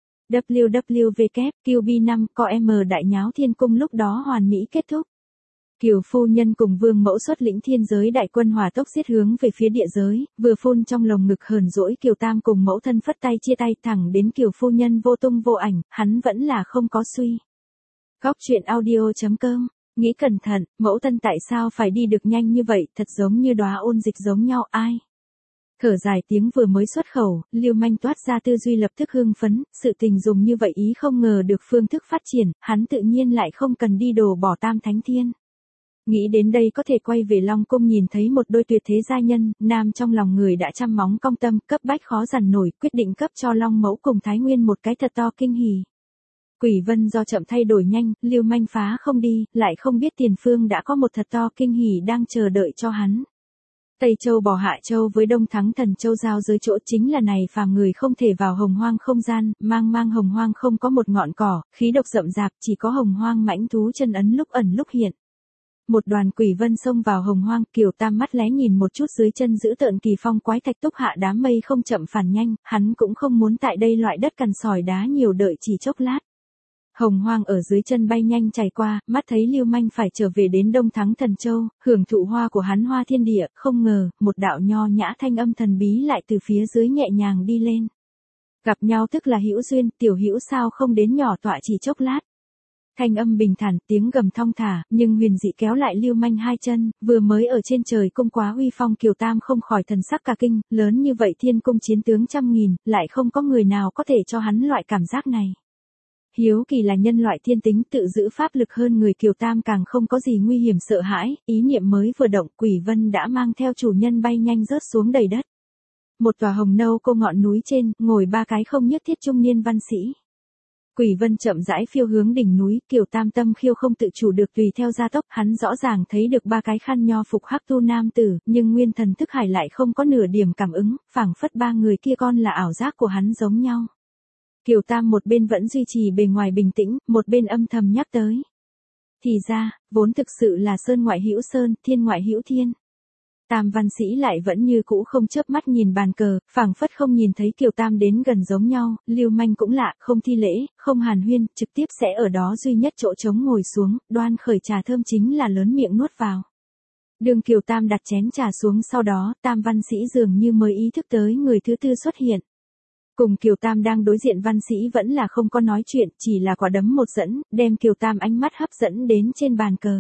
WWW QB5 co M đại nháo thiên cung lúc đó hoàn mỹ kết thúc. Kiều phu nhân cùng Vương Mẫu xuất lĩnh thiên giới đại quân hỏa tốc giết hướng về phía địa giới, vừa phun trong lồng ngực hờn dỗi Kiều Tam cùng mẫu thân phất tay chia tay thẳng đến Kiều phu nhân vô tung vô ảnh, hắn vẫn là không có suy. Góc chuyện audio.com, nghĩ cẩn thận, mẫu thân tại sao phải đi được nhanh như vậy, thật giống như đóa ôn dịch giống nhau, ai. Thở dài tiếng vừa mới xuất khẩu, Lưu Manh toát ra tư duy lập tức hưng phấn, sự tình dùng như vậy ý không ngờ được phương thức phát triển, hắn tự nhiên lại không cần đi đổ bỏ Tam Thánh Thiên. Nghĩ đến đây có thể quay về Long Cung nhìn thấy một đôi tuyệt thế gia nhân, nam trong lòng người đã trăm móng cong tâm, cấp bách khó dằn nổi, quyết định cấp cho Long Mẫu cùng Thái Nguyên một cái thật to kinh hỉ. Quỷ Vân do chậm thay đổi nhanh, Lưu Manh phá không đi, lại không biết tiền phương đã có một thật to kinh hỉ đang chờ đợi cho hắn. Tây Châu bỏ Hạ Châu với Đông Thắng Thần Châu giao giới chỗ chính là này phàm người không thể vào hồng hoang không gian, mang hồng hoang không có một ngọn cỏ, khí độc rậm rạp, chỉ có hồng hoang mãnh thú chân ấn lúc ẩn lúc hiện. Một đoàn Quỷ Vân xông vào hồng hoang, Kiều Tam mắt lé nhìn một chút dưới chân giữ tợn kỳ phong quái thạch túc hạ đám mây không chậm phản nhanh, hắn cũng không muốn tại đây loại đất cằn sỏi đá nhiều đợi chỉ chốc lát. Hồng hoang ở dưới chân bay nhanh chảy qua, mắt thấy Lưu Manh phải trở về đến Đông Thắng Thần Châu, hưởng thụ hoa của hắn hoa thiên địa, không ngờ, một đạo nho nhã thanh âm thần bí lại từ phía dưới nhẹ nhàng đi lên. Gặp nhau tức là hữu duyên, tiểu hữu sao không đến nhỏ tọa chỉ chốc lát. Thanh âm bình thản, tiếng gầm thong thả, nhưng huyền dị kéo lại Lưu Manh hai chân, vừa mới ở trên trời cung quá uy phong Kiều Tam không khỏi thần sắc cả kinh, lớn như vậy thiên cung chiến tướng trăm nghìn, lại không có người nào có thể cho hắn loại cảm giác này. Hiếu kỳ là nhân loại thiên tính tự giữ pháp lực hơn người Kiều Tam càng không có gì nguy hiểm sợ hãi, ý niệm mới vừa động Quỷ Vân đã mang theo chủ nhân bay nhanh rớt xuống đầy đất. Một tòa hồng nâu cô ngọn núi trên, ngồi ba cái không nhất thiết trung niên văn sĩ. Quỷ Vân chậm rãi phiêu hướng đỉnh núi, Kiều Tam tâm khiêu không tự chủ được tùy theo gia tốc, hắn rõ ràng thấy được ba cái khăn nho phục hắc tu nam tử, nhưng nguyên thần thức hải lại không có nửa điểm cảm ứng, phảng phất ba người kia con là ảo giác của hắn giống nhau. Kiều Tam một bên vẫn duy trì bề ngoài bình tĩnh, một bên âm thầm nhắc tới. Thì ra, vốn thực sự là sơn ngoại hữu sơn, thiên ngoại hữu thiên. Tam văn sĩ lại vẫn như cũ không chớp mắt nhìn bàn cờ, phảng phất không nhìn thấy Kiều Tam đến gần giống nhau, Lưu Manh cũng lạ, không thi lễ, không hàn huyên, trực tiếp sẽ ở đó duy nhất chỗ trống ngồi xuống, đoan khởi trà thơm chính là lớn miệng nuốt vào. Đường Kiều Tam đặt chén trà xuống sau đó, Tam văn sĩ dường như mới ý thức tới người thứ tư xuất hiện. Cùng Kiều Tam đang đối diện văn sĩ vẫn là không có nói chuyện, chỉ là quả đấm một dẫn, đem Kiều Tam ánh mắt hấp dẫn đến trên bàn cờ.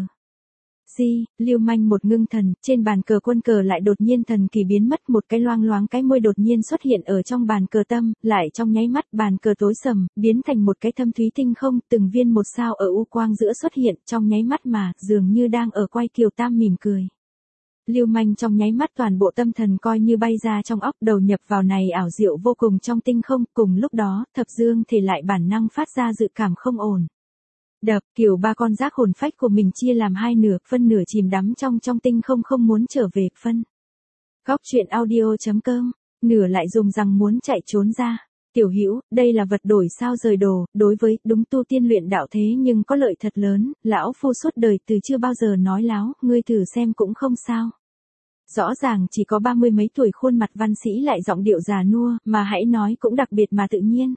Lưu Manh một ngưng thần, trên bàn cờ quân cờ lại đột nhiên thần kỳ biến mất, một cái loang loáng cái môi đột nhiên xuất hiện ở trong bàn cờ tâm, lại trong nháy mắt bàn cờ tối sầm, biến thành một cái thâm thúy tinh không, từng viên một sao ở u quang giữa xuất hiện, trong nháy mắt mà, dường như đang ở quay Kiều Tam mỉm cười. Lưu Manh trong nháy mắt toàn bộ tâm thần coi như bay ra trong óc đầu nhập vào này ảo diệu vô cùng trong tinh không, cùng lúc đó, thập dương thể lại bản năng phát ra dự cảm không ổn. Đập, kiểu ba con giác hồn phách của mình chia làm hai nửa, phân nửa chìm đắm trong tinh không không muốn trở về, phân. Góc truyện audio.com, nửa lại dùng rằng muốn chạy trốn ra. Tiểu Hữu, đây là vật đổi sao rời đồ, đối với đúng tu tiên luyện đạo thế nhưng có lợi thật lớn, lão phu suốt đời từ chưa bao giờ nói láo, ngươi thử xem cũng không sao. Rõ ràng chỉ có 30 mấy tuổi khuôn mặt văn sĩ lại giọng điệu già nua, mà hãy nói cũng đặc biệt mà tự nhiên.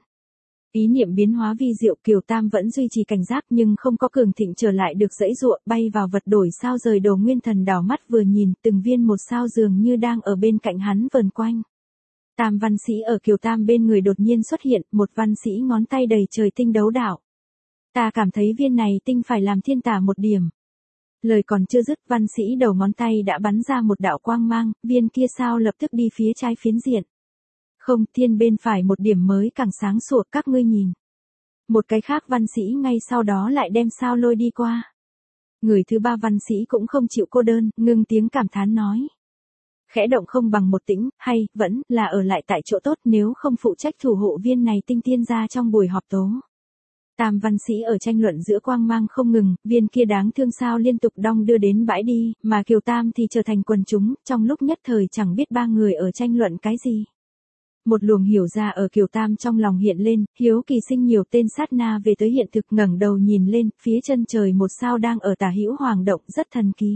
Ý niệm biến hóa vi diệu, Kiều Tam vẫn duy trì cảnh giác nhưng không có cường thịnh trở lại được dãy dụa, bay vào vật đổi sao rời đồ, nguyên thần đảo mắt vừa nhìn, từng viên một sao dường như đang ở bên cạnh hắn vờn quanh. Tam văn sĩ ở Kiều Tam bên người đột nhiên xuất hiện, một văn sĩ ngón tay đầy trời tinh đấu đạo. Ta cảm thấy viên này tinh phải làm thiên tả một điểm. Lời còn chưa dứt, văn sĩ đầu ngón tay đã bắn ra một đạo quang mang, viên kia sao lập tức đi phía trái phiến diện. Không, thiên bên phải một điểm mới càng sáng sủa, các ngươi nhìn. Một cái khác văn sĩ ngay sau đó lại đem sao lôi đi qua. Người thứ ba văn sĩ cũng không chịu cô đơn, ngưng tiếng cảm thán nói. Khẽ động không bằng một tĩnh, hay, vẫn, là ở lại tại chỗ tốt nếu không phụ trách thủ hộ viên này tinh tiên ra trong buổi họp tố. Tam văn sĩ ở tranh luận giữa quang mang không ngừng, viên kia đáng thương sao liên tục đong đưa đến bãi đi, mà Kiều Tam thì trở thành quần chúng, trong lúc nhất thời chẳng biết ba người ở tranh luận cái gì. Một luồng hiểu ra ở Kiều Tam trong lòng hiện lên, hiếu kỳ sinh nhiều tên sát na về tới hiện thực, ngẩng đầu nhìn lên, phía chân trời một sao đang ở tả hữu hoàng động, rất thần kỳ.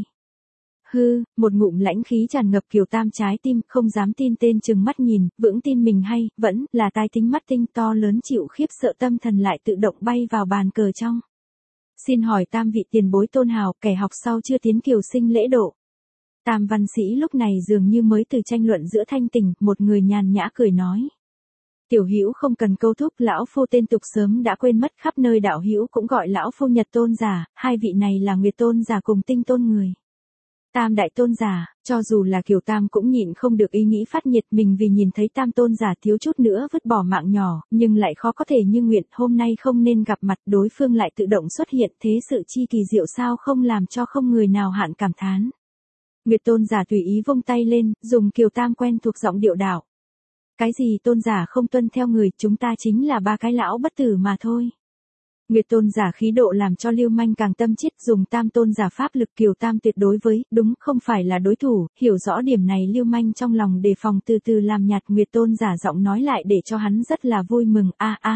Một ngụm lãnh khí tràn ngập Kiều Tam trái tim, không dám tin tên chừng mắt nhìn, vững tin mình hay, vẫn, là tai tính mắt tinh to lớn chịu khiếp sợ, tâm thần lại tự động bay vào bàn cờ trong. Xin hỏi tam vị tiền bối tôn hào, kẻ học sau chưa tiến kiều sinh lễ độ. Tam văn sĩ lúc này dường như mới từ tranh luận giữa thanh tỉnh, một người nhàn nhã cười nói. Tiểu Hữu không cần câu thúc, lão phu tên tục sớm đã quên mất, khắp nơi đạo hữu cũng gọi lão phu Nhật tôn giả, hai vị này là Nguyệt tôn giả cùng Tinh tôn người. Tam đại tôn giả, cho dù là Kiều Tam cũng nhịn không được ý nghĩ phát nhiệt mình vì nhìn thấy Tam tôn giả thiếu chút nữa vứt bỏ mạng nhỏ, nhưng lại khó có thể như nguyện, hôm nay không nên gặp mặt, đối phương lại tự động xuất hiện, thế sự chi kỳ diệu sao không làm cho không người nào hạn cảm thán. Nguyệt tôn giả tùy ý vung tay lên, dùng Kiều Tam quen thuộc giọng điệu đạo. Cái gì tôn giả không tuân theo người, chúng ta chính là ba cái lão bất tử mà thôi. Nguyệt tôn giả khí độ làm cho Lưu Manh càng tâm chiết, dùng Tam tôn giả pháp lực, Kiều Tam tuyệt đối với, đúng không phải là đối thủ, hiểu rõ điểm này Lưu Manh trong lòng đề phòng từ từ làm nhạt. Nguyệt tôn giả giọng nói lại để cho hắn rất là vui mừng,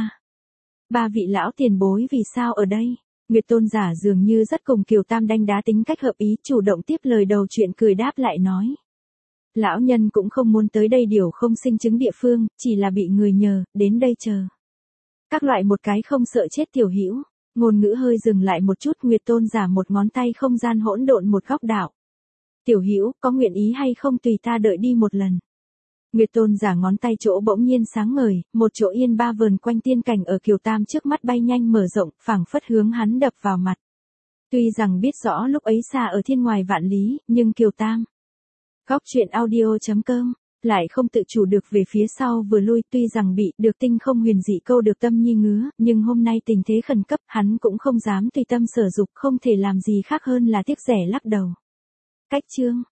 ba vị lão tiền bối vì sao ở đây? Nguyệt tôn giả dường như rất cùng Kiều Tam đánh đá tính cách hợp ý, chủ động tiếp lời đầu chuyện, cười đáp lại nói. Lão nhân cũng không muốn tới đây điều không sinh chứng địa phương, chỉ là bị người nhờ, đến đây chờ. Các loại một cái không sợ chết Tiểu Hữu. Ngôn ngữ hơi dừng lại một chút, Nguyệt Tôn giả một ngón tay không gian hỗn độn một góc đạo. Tiểu Hữu, có nguyện ý hay không tùy ta đợi đi một lần. Nguyệt Tôn giả ngón tay chỗ bỗng nhiên sáng ngời, một chỗ yên ba vờn quanh tiên cảnh ở Kiều Tam trước mắt bay nhanh mở rộng, phảng phất hướng hắn đập vào mặt. Tuy rằng biết rõ lúc ấy xa ở thiên ngoài vạn lý, nhưng Kiều Tam. Góc truyện audio.com lại không tự chủ được về phía sau vừa lui, tuy rằng bị được tinh không huyền dị câu được tâm nhi ngứa, nhưng hôm nay tình thế khẩn cấp, hắn cũng không dám tùy tâm sở dục, không thể làm gì khác hơn là tiếc rẻ lắc đầu. Cách chương